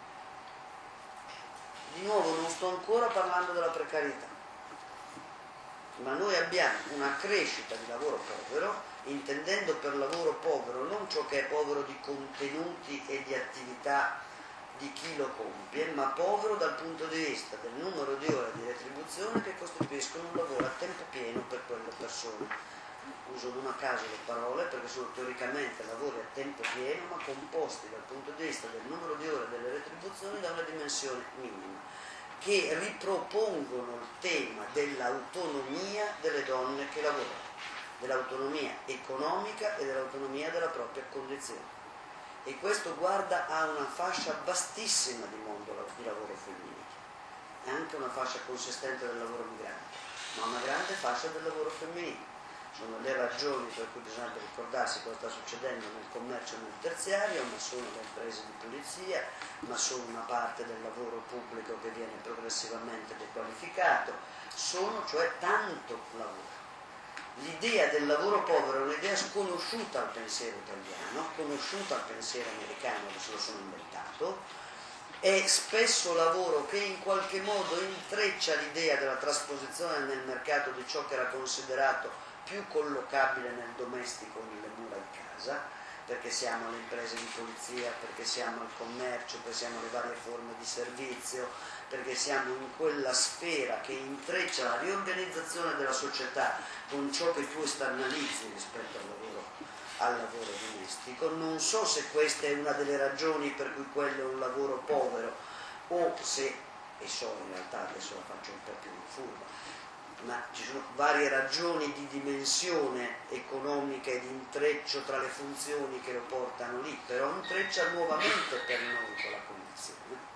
Di nuovo non sto ancora parlando della precarietà, ma noi abbiamo una crescita di lavoro povero, intendendo per lavoro povero non ciò che è povero di contenuti e di attività di chi lo compie, ma povero dal punto di vista del numero di ore di retribuzione che costituiscono un lavoro a tempo pieno per quelle persone. Uso non a caso le parole perché sono teoricamente lavori a tempo pieno, ma composti dal punto di vista del numero di ore delle retribuzioni da una dimensione minima, che ripropongono il tema dell'autonomia delle donne che lavorano, dell'autonomia economica e dell'autonomia della propria condizione. E questo guarda a una fascia vastissima di mondo di lavoro femminile, e anche una fascia consistente del lavoro migrante, ma una grande fascia del lavoro femminile. Sono le ragioni per cui bisogna ricordarsi cosa sta succedendo nel commercio e nel terziario, ma sono le imprese di pulizia, ma sono una parte del lavoro pubblico che viene progressivamente dequalificato, sono cioè tanto lavoro. L'idea del lavoro povero è un'idea sconosciuta al pensiero italiano, conosciuta al pensiero americano che se lo sono inventato, è spesso lavoro che in qualche modo intreccia l'idea della trasposizione nel mercato di ciò che era considerato più collocabile nel domestico, nelle mura di casa, perché siamo alle imprese di polizia, perché siamo al commercio, perché siamo alle varie forme di servizio, perché siamo in quella sfera che intreccia la riorganizzazione della società con ciò che tu esternalizzi rispetto al lavoro, al lavoro domestico. Non so se questa è una delle ragioni per cui quello è un lavoro povero o se, e so in realtà, adesso la faccio un po' più furba, ma ci sono varie ragioni di dimensione economica e di intreccio tra le funzioni che lo portano lì, però intreccia nuovamente per noi con la condizione.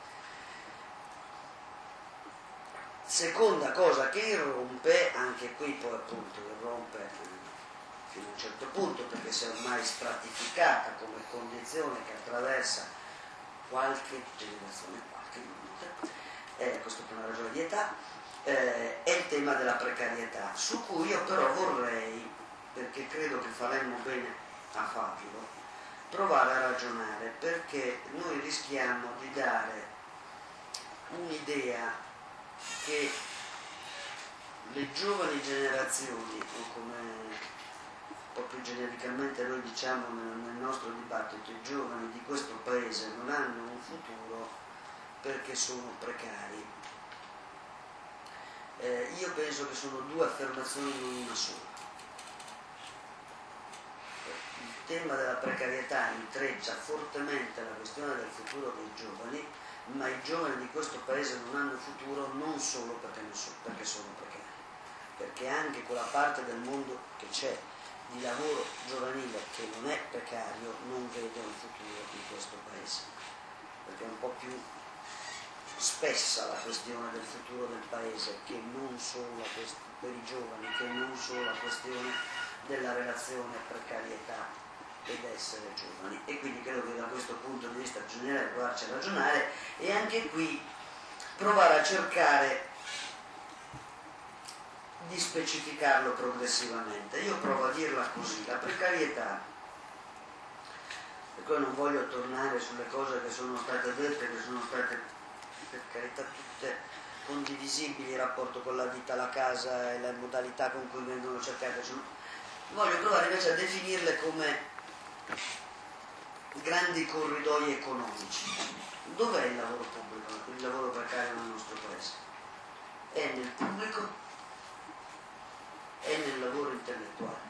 Seconda cosa che irrompe, anche qui poi appunto irrompe eh, fino a un certo punto, perché si è ormai stratificata come condizione che attraversa qualche generazione, qualche minuto, eh, questo per una ragione di età, eh, è il tema della precarietà, su cui io però vorrei, perché credo che faremmo bene a farlo, provare a ragionare, perché noi rischiamo di dare un'idea che le giovani generazioni, o come un po' più genericamente noi diciamo nel, nel nostro dibattito, i giovani di questo paese non hanno un futuro perché sono precari. Eh, io penso che sono due affermazioni, non una sola. Il tema della precarietà intreccia fortemente la questione del futuro dei giovani, ma i giovani di questo paese non hanno futuro non solo perché, non so, perché sono precari, perché anche quella parte del mondo che c'è di lavoro giovanile che non è precario non vede un futuro in questo paese, perché è un po' più spessa la questione del futuro del paese che non solo per i giovani, che non solo la questione della relazione precarietà ed essere giovani, e quindi credo che da questo punto di vista bisognerebbe provarci a ragionare e anche qui provare a cercare di specificarlo progressivamente. Io provo a dirla così: la precarietà, e poi non voglio tornare sulle cose che sono state dette, che sono state per carità tutte condivisibili, il rapporto con la vita, la casa e le modalità con cui vengono cercate, voglio provare invece a definirle come grandi corridoi economici. Dov'è il lavoro pubblico, il lavoro precario nel nostro paese? È nel pubblico, è nel lavoro intellettuale,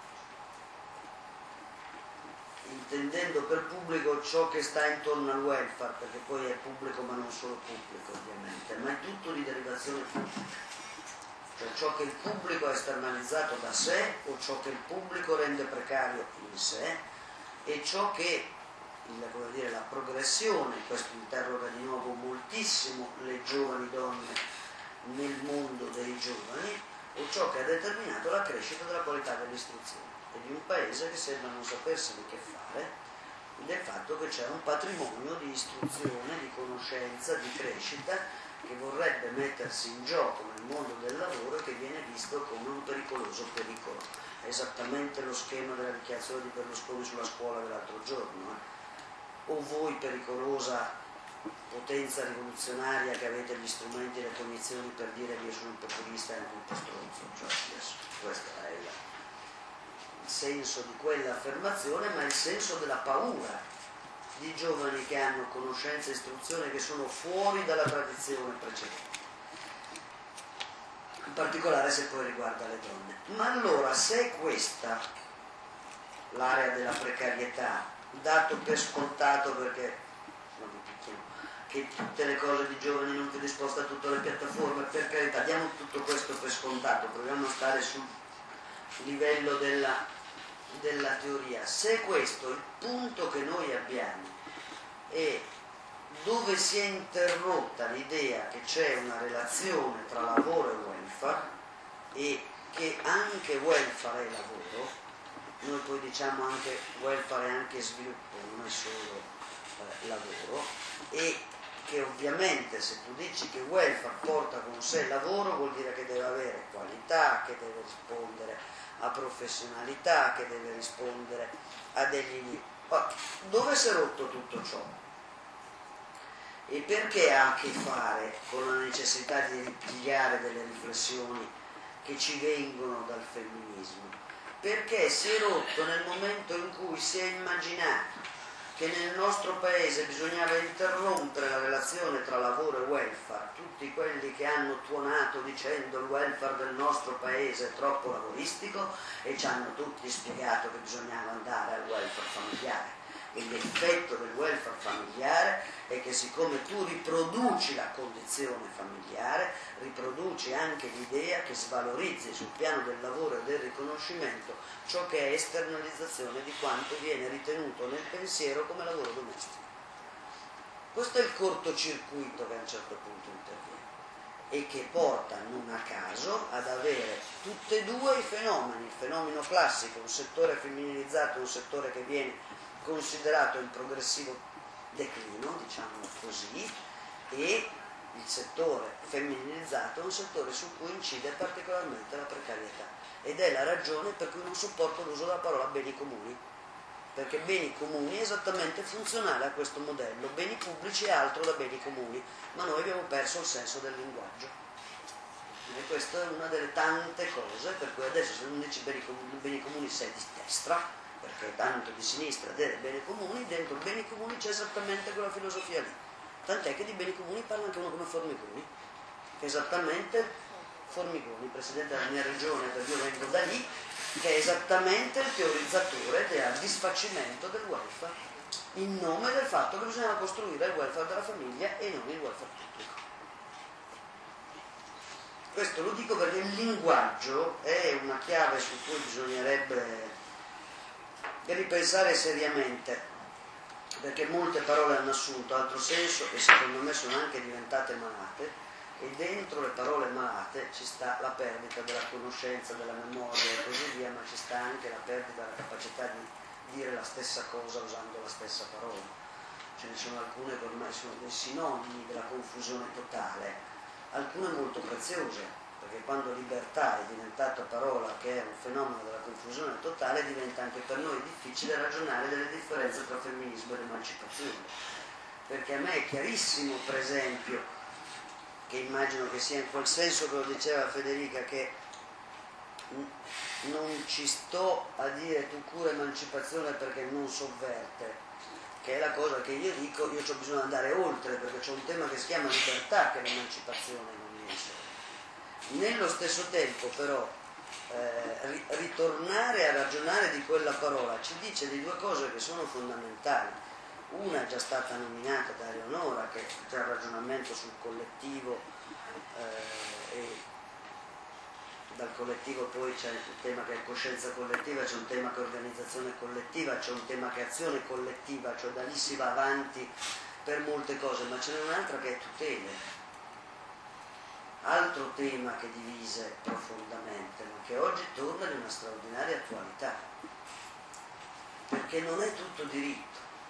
intendendo per pubblico ciò che sta intorno al welfare, perché poi è pubblico ma non solo pubblico ovviamente, ma è tutto di derivazione pubblica, cioè ciò che il pubblico ha esternalizzato da sé o ciò che il pubblico rende precario in sé, e ciò che il, come dire, la progressione, questo interroga di nuovo moltissimo le giovani donne nel mondo dei giovani, o ciò che ha determinato la crescita della qualità dell'istruzione e di un paese che sembra non sapersene che fare del fatto che c'è un patrimonio di istruzione, di conoscenza, di crescita che vorrebbe mettersi in gioco nel mondo del lavoro e che viene visto come un pericoloso pericolo. È esattamente lo schema della dichiarazione di Berlusconi sulla scuola dell'altro giorno. Eh? O voi pericolosa potenza rivoluzionaria che avete gli strumenti e le condizioni per dire che io sono un populista e anche un po' stronzo, cioè adesso, questo è il, il senso di quell'affermazione, ma il senso della paura di giovani che hanno conoscenza e istruzione che sono fuori dalla tradizione precedente, in particolare se poi riguarda le donne. Ma allora, se è questa l'area della precarietà, dato per scontato perché che tutte le cose di giovani non più disposte a tutte le piattaforme, per carità, diamo tutto questo per scontato, proviamo a stare sul livello della, della teoria. Se è questo il punto che noi abbiamo e dove si è interrotta l'idea che c'è una relazione tra lavoro e welfare e che anche welfare è lavoro, noi poi diciamo anche welfare è anche sviluppo, non è solo eh, lavoro, e che ovviamente se tu dici che welfare porta con sé lavoro vuol dire che deve avere qualità, che deve rispondere a professionalità, che deve rispondere a degli... Dove si è rotto tutto ciò? e perché ha a che fare con la necessità di ripigliare delle riflessioni che ci vengono dal femminismo? Perché si è rotto nel momento in cui si è immaginato che nel nostro paese bisognava interrompere la relazione tra lavoro e welfare. Tutti quelli che hanno tuonato dicendo il welfare del nostro paese è troppo lavoristico e ci hanno tutti spiegato che bisognava andare al welfare familiare. E l'effetto del welfare familiare è che siccome tu riproduci la condizione familiare, riproduci anche l'idea che svalorizzi sul piano del lavoro e del riconoscimento ciò che è esternalizzazione di quanto viene ritenuto nel pensiero come lavoro domestico. Questo è il cortocircuito che a un certo punto interviene e che porta non a caso ad avere tutti e due i fenomeni, il fenomeno classico, un settore femminilizzato, un settore che viene considerato in progressivo declino, diciamo così, e il settore femminilizzato è un settore su cui incide particolarmente la precarietà, ed è la ragione per cui non sopporto l'uso della parola beni comuni, perché beni comuni è esattamente funzionale a questo modello, beni pubblici è altro da beni comuni, ma noi abbiamo perso il senso del linguaggio. E questa è una delle tante cose per cui adesso se non dici beni comuni, beni comuni sei di destra, perché tanto di sinistra dei beni comuni, dentro i beni comuni c'è esattamente quella filosofia lì. Tant'è che di beni comuni parla anche uno come Formigoni, che è esattamente Formigoni, presidente della mia regione, perché io vengo da lì, che è esattamente il teorizzatore del disfacimento del welfare, in nome del fatto che bisognava costruire il welfare della famiglia e non il welfare pubblico. Questo lo dico perché il linguaggio è una chiave su cui bisognerebbe ripensare seriamente, perché molte parole hanno assunto altro senso e secondo me sono anche diventate malate, e dentro le parole malate ci sta la perdita della conoscenza, della memoria e così via, ma ci sta anche la perdita della capacità di dire la stessa cosa usando la stessa parola. Ce ne sono alcune che ormai sono dei sinonimi della confusione totale, alcune molto preziose, perché quando libertà è diventata parola che è un fenomeno della confusione totale, diventa anche per noi difficile ragionare delle differenze tra femminismo ed emancipazione, perché a me è chiarissimo, per esempio, che immagino che sia in quel senso che lo diceva Federica, che non ci sto a dire tu cura emancipazione perché non sovverte, che è la cosa che io dico, io ho bisogno di andare oltre, perché c'è un tema che si chiama libertà, che è l'emancipazione non riesce. Nello stesso tempo però eh, ritornare a ragionare di quella parola ci dice di due cose che sono fondamentali. Una è già stata nominata da Eleonora, che c'è il ragionamento sul collettivo eh, e dal collettivo poi c'è il tema che è coscienza collettiva, c'è un tema che è organizzazione collettiva, c'è un tema che è azione collettiva, cioè da lì si va avanti per molte cose, ma ce n'è un'altra che è tutele. Altro tema che divise profondamente, ma che oggi torna di una straordinaria attualità, perché non è tutto diritto.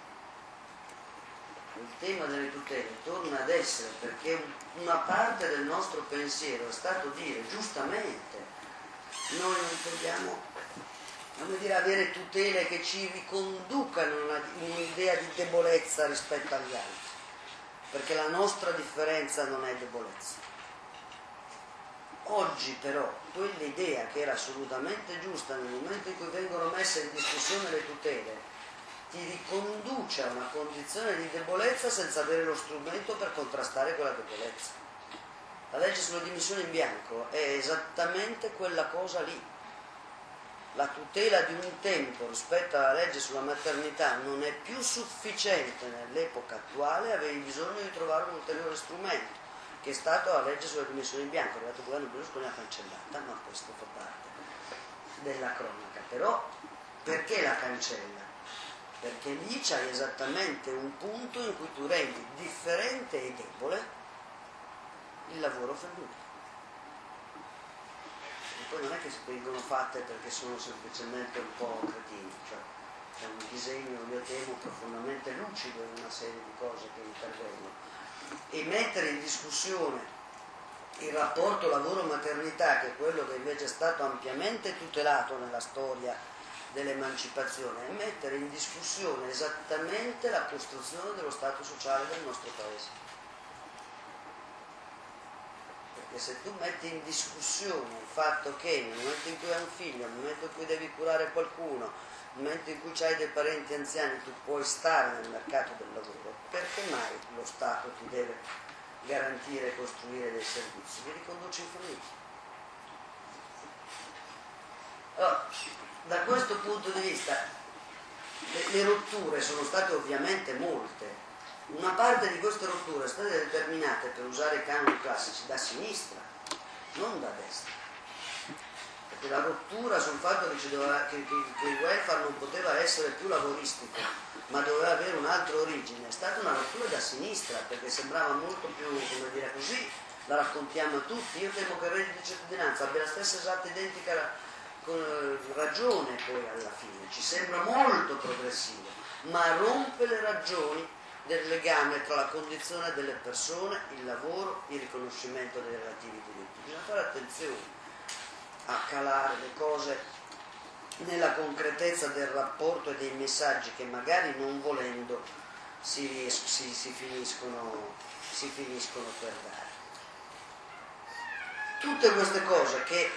Il tema delle tutele torna ad essere, perché una parte del nostro pensiero è stato dire giustamente noi non vogliamo, come dire, avere tutele che ci riconducano a un'idea di debolezza rispetto agli altri, perché la nostra differenza non è debolezza. Oggi però quell'idea che era assolutamente giusta nel momento in cui vengono messe in discussione le tutele ti riconduce a una condizione di debolezza senza avere lo strumento per contrastare quella debolezza. La legge sulle dimissioni in bianco è esattamente quella cosa lì. La tutela di un tempo rispetto alla legge sulla maternità non è più sufficiente nell'epoca attuale, avevi bisogno di trovare un ulteriore strumento, che è stato la legge sulle dimissioni in bianco. È arrivato il governo Berlusconi l'ha cancellata, ma questo fa parte della cronaca. Però perché la cancella? Perché lì c'hai esattamente un punto in cui tu rendi differente e debole il lavoro femminile. E poi non è che si vengono fatte perché sono semplicemente un po' cretini, cioè c'è un disegno, io temo, profondamente lucido in una serie di cose che intervengono. E mettere in discussione il rapporto lavoro-maternità, che è quello che invece è stato ampiamente tutelato nella storia dell'emancipazione, è mettere in discussione esattamente la costruzione dello Stato sociale del nostro Paese. che se tu metti in discussione il fatto che nel momento in cui hai un figlio, nel momento in cui devi curare qualcuno, nel momento in cui hai dei parenti anziani, tu puoi stare nel mercato del lavoro, perché mai lo Stato ti deve garantire e costruire dei servizi? Li riconduci in famiglia. Allora, da questo punto di vista le, le rotture sono state ovviamente molte. Una parte di queste rotture sono state determinate, per usare i canoni classici, da sinistra, non da destra. Perché la rottura sul fatto che, ci doveva, che, che, che il welfare non poteva essere più lavoristico, ma doveva avere un'altra origine, è stata una rottura da sinistra, perché sembrava molto più, come dire, così la raccontiamo a tutti. Io temo che il reddito di cittadinanza abbia la stessa esatta identica ragione poi alla fine, ci sembra molto progressivo, ma rompe le ragioni del legame tra la condizione delle persone, il lavoro, il riconoscimento dei relativi diritti. Bisogna fare attenzione a calare le cose nella concretezza del rapporto e dei messaggi che magari non volendo si, si, si, finiscono, si finiscono per dare. Tutte queste cose che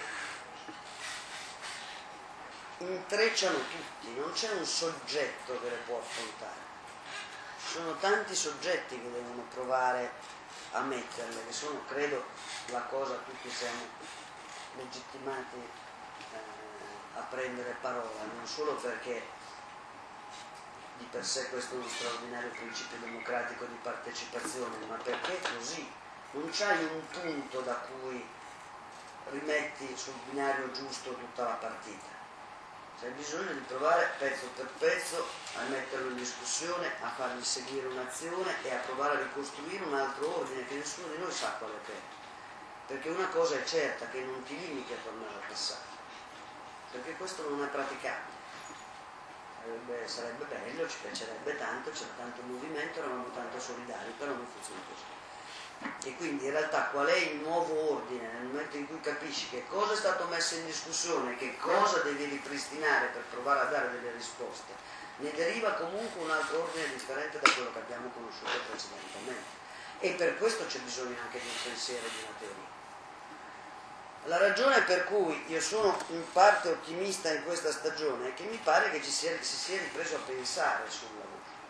intrecciano tutti, non c'è un soggetto che le può affrontare. Ci sono tanti soggetti che devono provare a metterle, che sono, credo, la cosa, tutti siamo legittimati eh, a prendere parola, non solo perché di per sé questo è uno straordinario principio democratico di partecipazione, ma perché così non c'hai un punto da cui rimetti sul binario giusto tutta la partita. C'è bisogno di provare pezzo per pezzo a metterlo in discussione, a fargli seguire un'azione e a provare a ricostruire un altro ordine che nessuno di noi sa quale è. Perché una cosa è certa, che non ti limiti a tornare al passato, perché questo non è praticabile. Sarebbe, sarebbe bello, ci piacerebbe tanto, c'era tanto movimento, eravamo tanto solidari, però non funziona così. E quindi in realtà qual è il nuovo ordine nel momento in cui capisci che cosa è stato messo in discussione, che cosa devi ripristinare per provare a dare delle risposte, ne deriva comunque un altro ordine differente da quello che abbiamo conosciuto precedentemente. E per questo c'è bisogno anche di un pensiero, di una teoria. La ragione per cui io sono in parte ottimista in questa stagione è che mi pare che ci sia, si sia ripreso a pensare sul lavoro.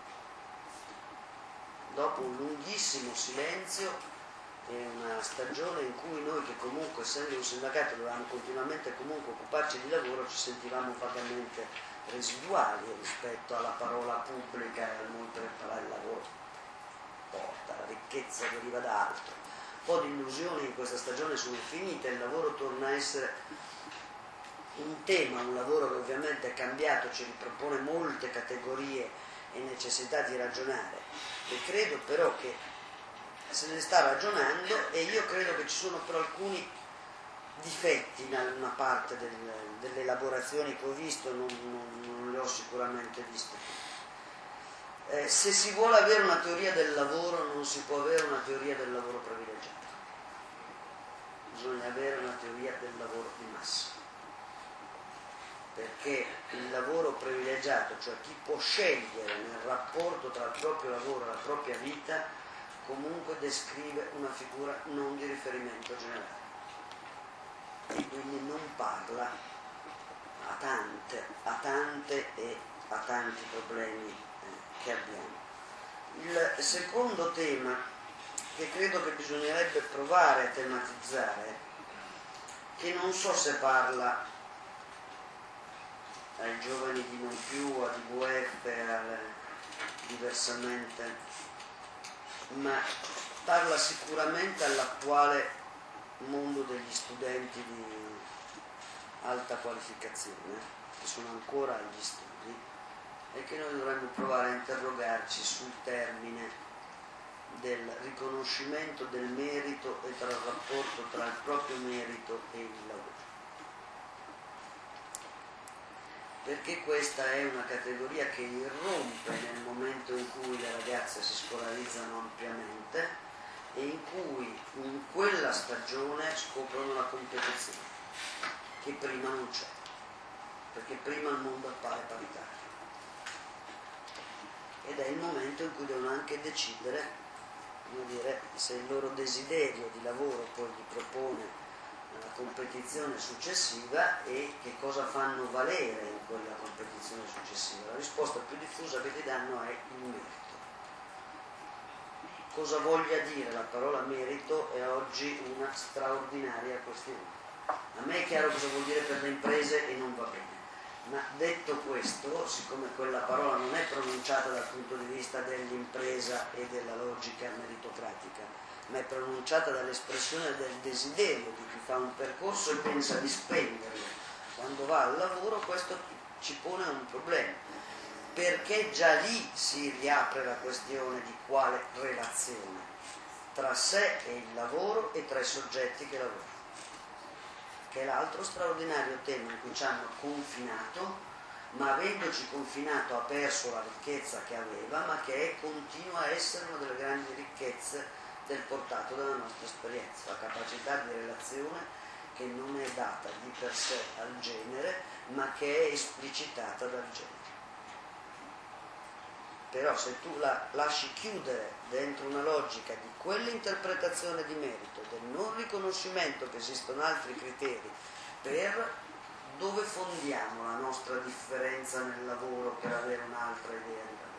Dopo un lunghissimo silenzio e una stagione in cui noi, che comunque essendo un sindacato dovevamo continuamente comunque occuparci di lavoro, ci sentivamo vagamente residuali rispetto alla parola pubblica e al modo per parlare il lavoro porta, la ricchezza deriva da altro. Un po' di illusioni in questa stagione sono finite, il lavoro torna a essere un tema, un lavoro che ovviamente è cambiato, ci ripropone molte categorie e necessità di ragionare, e credo però che se ne sta ragionando, e io credo che ci sono però alcuni difetti in una parte del, delle elaborazioni che ho visto, non, non, non le ho sicuramente viste. Eh, se si vuole avere una teoria del lavoro non si può avere una teoria del lavoro privilegiato, bisogna avere una teoria del lavoro di massa, perché il lavoro privilegiato, cioè chi può scegliere nel rapporto tra il proprio lavoro e la propria vita, comunque descrive una figura non di riferimento generale e quindi non parla a tante, a tante e a tanti problemi eh, che abbiamo. Il secondo tema che credo che bisognerebbe provare a tematizzare, che non so se parla ai giovani di non più, a D V F, al, diversamente, ma parla sicuramente all'attuale mondo degli studenti di alta qualificazione, che sono ancora agli studi, e che noi dovremmo provare a interrogarci sul termine del riconoscimento del merito e tra il rapporto tra il proprio merito e il lavoro. Perché questa è una categoria che irrompe nel momento in cui le ragazze si scolarizzano ampiamente e in cui in quella stagione scoprono la competizione, che prima non c'è, perché prima il mondo appare paritario. Ed è il momento in cui devono anche decidere come dire, se il loro desiderio di lavoro poi gli propone la competizione successiva e che cosa fanno valere in quella competizione successiva. La risposta più diffusa che ti danno è il merito. Cosa voglia dire la parola merito è oggi una straordinaria questione. A me è chiaro cosa vuol dire per le imprese e non va bene, ma detto questo, siccome quella parola non è pronunciata dal punto di vista dell'impresa e della logica meritocratica, ma è pronunciata dall'espressione del desiderio di chi fa un percorso e pensa di spenderlo quando va al lavoro, questo ci pone un problema, perché già lì si riapre la questione di quale relazione tra sé e il lavoro e tra i soggetti che lavorano, che è l'altro straordinario tema in cui ci hanno confinato, ma avendoci confinato ha perso la ricchezza che aveva, ma che è, continua a essere una delle grandi ricchezze del portato della nostra esperienza, la capacità di relazione che non è data di per sé al genere, ma che è esplicitata dal genere. Però se tu la lasci chiudere dentro una logica di quell'interpretazione di merito, del non riconoscimento che esistono altri criteri, per dove fondiamo la nostra differenza nel lavoro per avere un'altra idea di lavoro?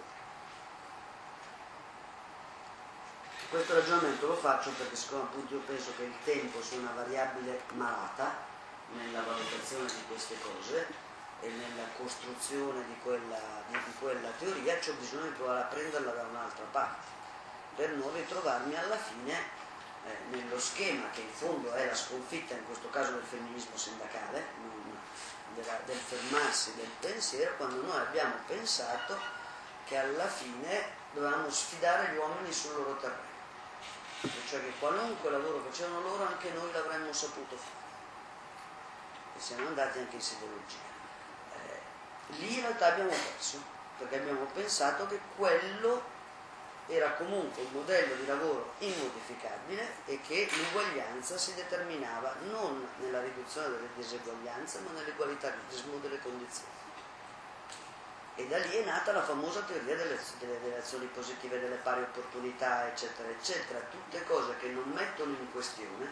Questo ragionamento lo faccio perché siccome appunto io penso che il tempo sia una variabile malata nella valutazione di queste cose e nella costruzione di quella, di, di quella teoria, c'ho bisogno di provare a prenderla da un'altra parte, per non ritrovarmi alla fine eh, nello schema che in fondo è la sconfitta, in questo caso del femminismo sindacale, non della, del fermarsi del pensiero, quando noi abbiamo pensato che alla fine dovevamo sfidare gli uomini sul loro terreno, cioè che qualunque lavoro facevano loro anche noi l'avremmo saputo fare, e siamo andati anche in siderurgia. Lì in realtà abbiamo perso, perché abbiamo pensato che quello era comunque un modello di lavoro immodificabile e che l'uguaglianza si determinava non nella riduzione delle diseguaglianze, ma nell'egualitarismo delle condizioni. E da lì è nata la famosa teoria delle, delle relazioni positive, delle pari opportunità, eccetera, eccetera, tutte cose che non mettono in questione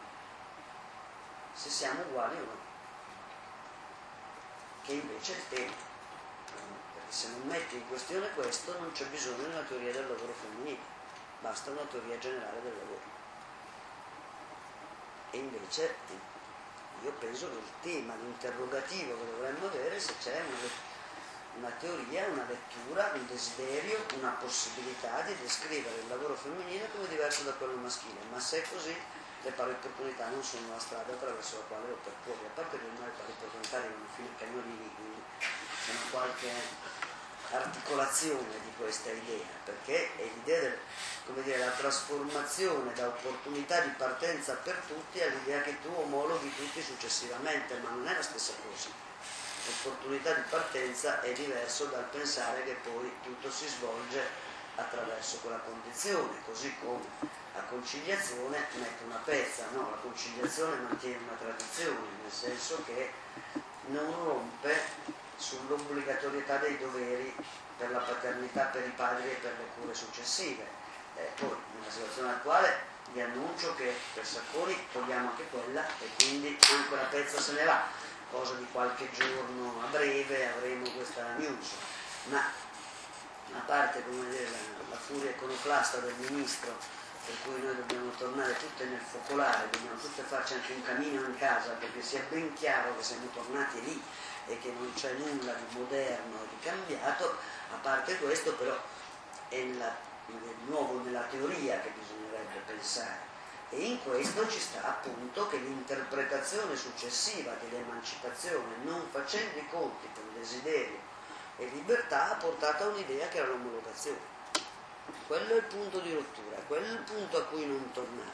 se siamo uguali o no, che invece è il tema, perché se non metti in questione questo non c'è bisogno di una teoria del lavoro femminile, basta una teoria generale del lavoro. E invece io penso che il tema, l'interrogativo che dovremmo avere, se c'è una, una teoria, una lettura, un desiderio, una possibilità di descrivere il lavoro femminile come diverso da quello maschile, ma se è così le pari opportunità non sono la strada attraverso la quale lo percorri, a parte che ormai le pari opportunità arrivano fino a cagnolini, quindi c'è una qualche articolazione di questa idea, perché è l'idea del, come dire, la trasformazione da opportunità di partenza per tutti all'idea che tu omologhi tutti successivamente, ma non è la stessa cosa. L'opportunità di partenza è diverso dal pensare che poi tutto si svolge attraverso quella condizione, così come la conciliazione mette una pezza, no? La conciliazione mantiene una tradizione, nel senso che non rompe sull'obbligatorietà dei doveri per la paternità, per i padri e per le cure successive. Eh, poi, nella situazione attuale, vi annuncio che per Sacconi togliamo anche quella e quindi anche la pezza se ne va, cosa di qualche giorno a breve avremo questa news. Ma a parte, come dire, la, la furia iconoclasta del ministro, per cui noi dobbiamo tornare tutte nel focolare, dobbiamo tutte farci anche un cammino in casa perché sia ben chiaro che siamo tornati lì e che non c'è nulla di moderno e di cambiato. A parte questo, però, è nella, di nuovo nella teoria che bisognerebbe pensare, e in questo ci sta appunto che l'interpretazione successiva dell'emancipazione, non facendo i conti con desiderio e libertà, ha portato a un'idea che era l'omologazione. Quello è il punto di rottura, quello è il punto a cui non tornare,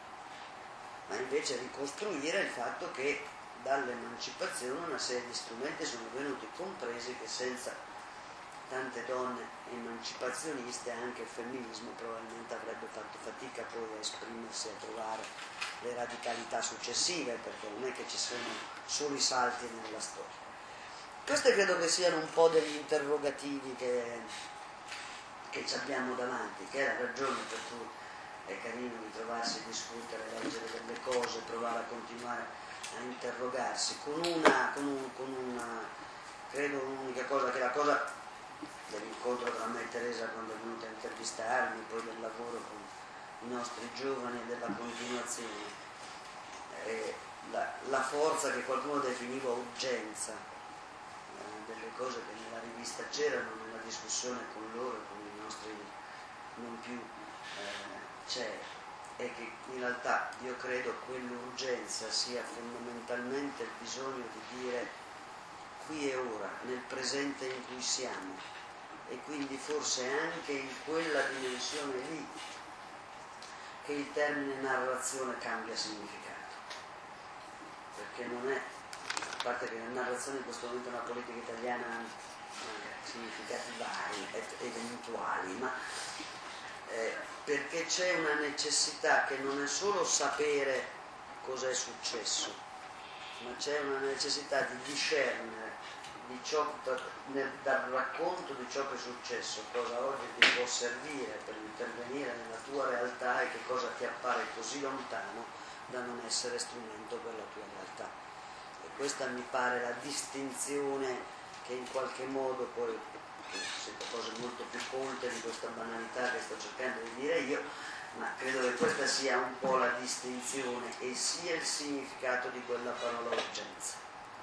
ma invece ricostruire il fatto che dall'emancipazione una serie di strumenti sono venuti compresi che senza tante donne emancipazioniste anche il femminismo probabilmente avrebbe fatto fatica poi a esprimersi, a trovare le radicalità successive, perché non è che ci sono solo i salti nella storia. Questi credo che siano un po' degli interrogativi che, che ci abbiamo davanti, che è la ragione per cui è carino ritrovarsi a discutere, leggere delle cose, provare a continuare a interrogarsi con una, con un, con una credo un'unica cosa, che è la cosa dell'incontro tra me e Teresa quando è venuta a intervistarmi, poi del lavoro con i nostri giovani e della continuazione, eh, la, la forza che qualcuno definiva urgenza eh, delle cose che nella rivista c'erano, nella discussione con loro e con i nostri non più eh, c'è, è che in realtà io credo quell'urgenza sia fondamentalmente il bisogno di dire qui e ora, nel presente in cui siamo, e quindi forse anche in quella dimensione lì che il termine narrazione cambia significato, perché non è, a parte che la narrazione in questo momento nella politica italiana ha significati vari, eventuali, ma eh, perché c'è una necessità che non è solo sapere cosa è successo, ma c'è una necessità di discernere di ciò, nel, dal racconto di ciò che è successo, cosa oggi ti può servire per intervenire nella tua realtà e che cosa ti appare così lontano da non essere strumento per la tua realtà. E questa mi pare la distinzione che in qualche modo poi, sento cose molto più colte di questa banalità che sto cercando di dire io, ma credo che questa sia un po' la distinzione e sia il significato di quella parola urgenza.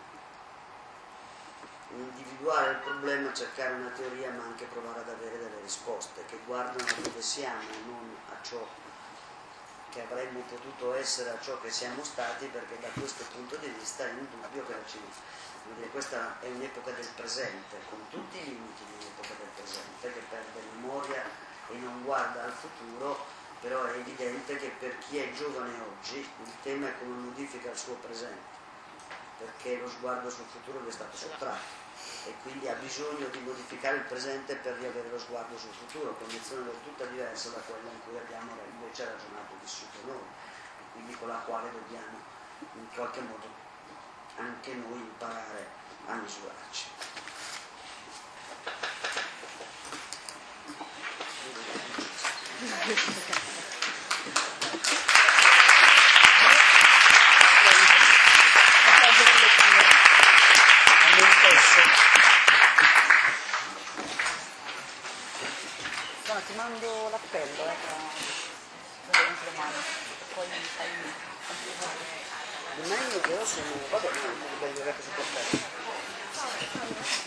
Individuare il problema, cercare una teoria, ma anche provare ad avere delle risposte che guardano a dove siamo, non a ciò che avremmo potuto essere, a ciò che siamo stati, perché da questo punto di vista è indubbio che la civiltà, questa è un'epoca del presente, con tutti i limiti di un'epoca del presente, che perde memoria e non guarda al futuro, però è evidente che per chi è giovane oggi il tema è come modifica il suo presente, perché lo sguardo sul futuro gli è stato sottratto e quindi ha bisogno di modificare il presente per riavere lo sguardo sul futuro, condizione del tutto diversa da quella in cui abbiamo invece ragionato e vissuto noi, e quindi con la quale dobbiamo in qualche modo anche noi imparare a misurarci. Guarda, ti mando l'appello, eh, tra le mani, poi fai di meglio però sono, vabbè, non è bello che si può fare.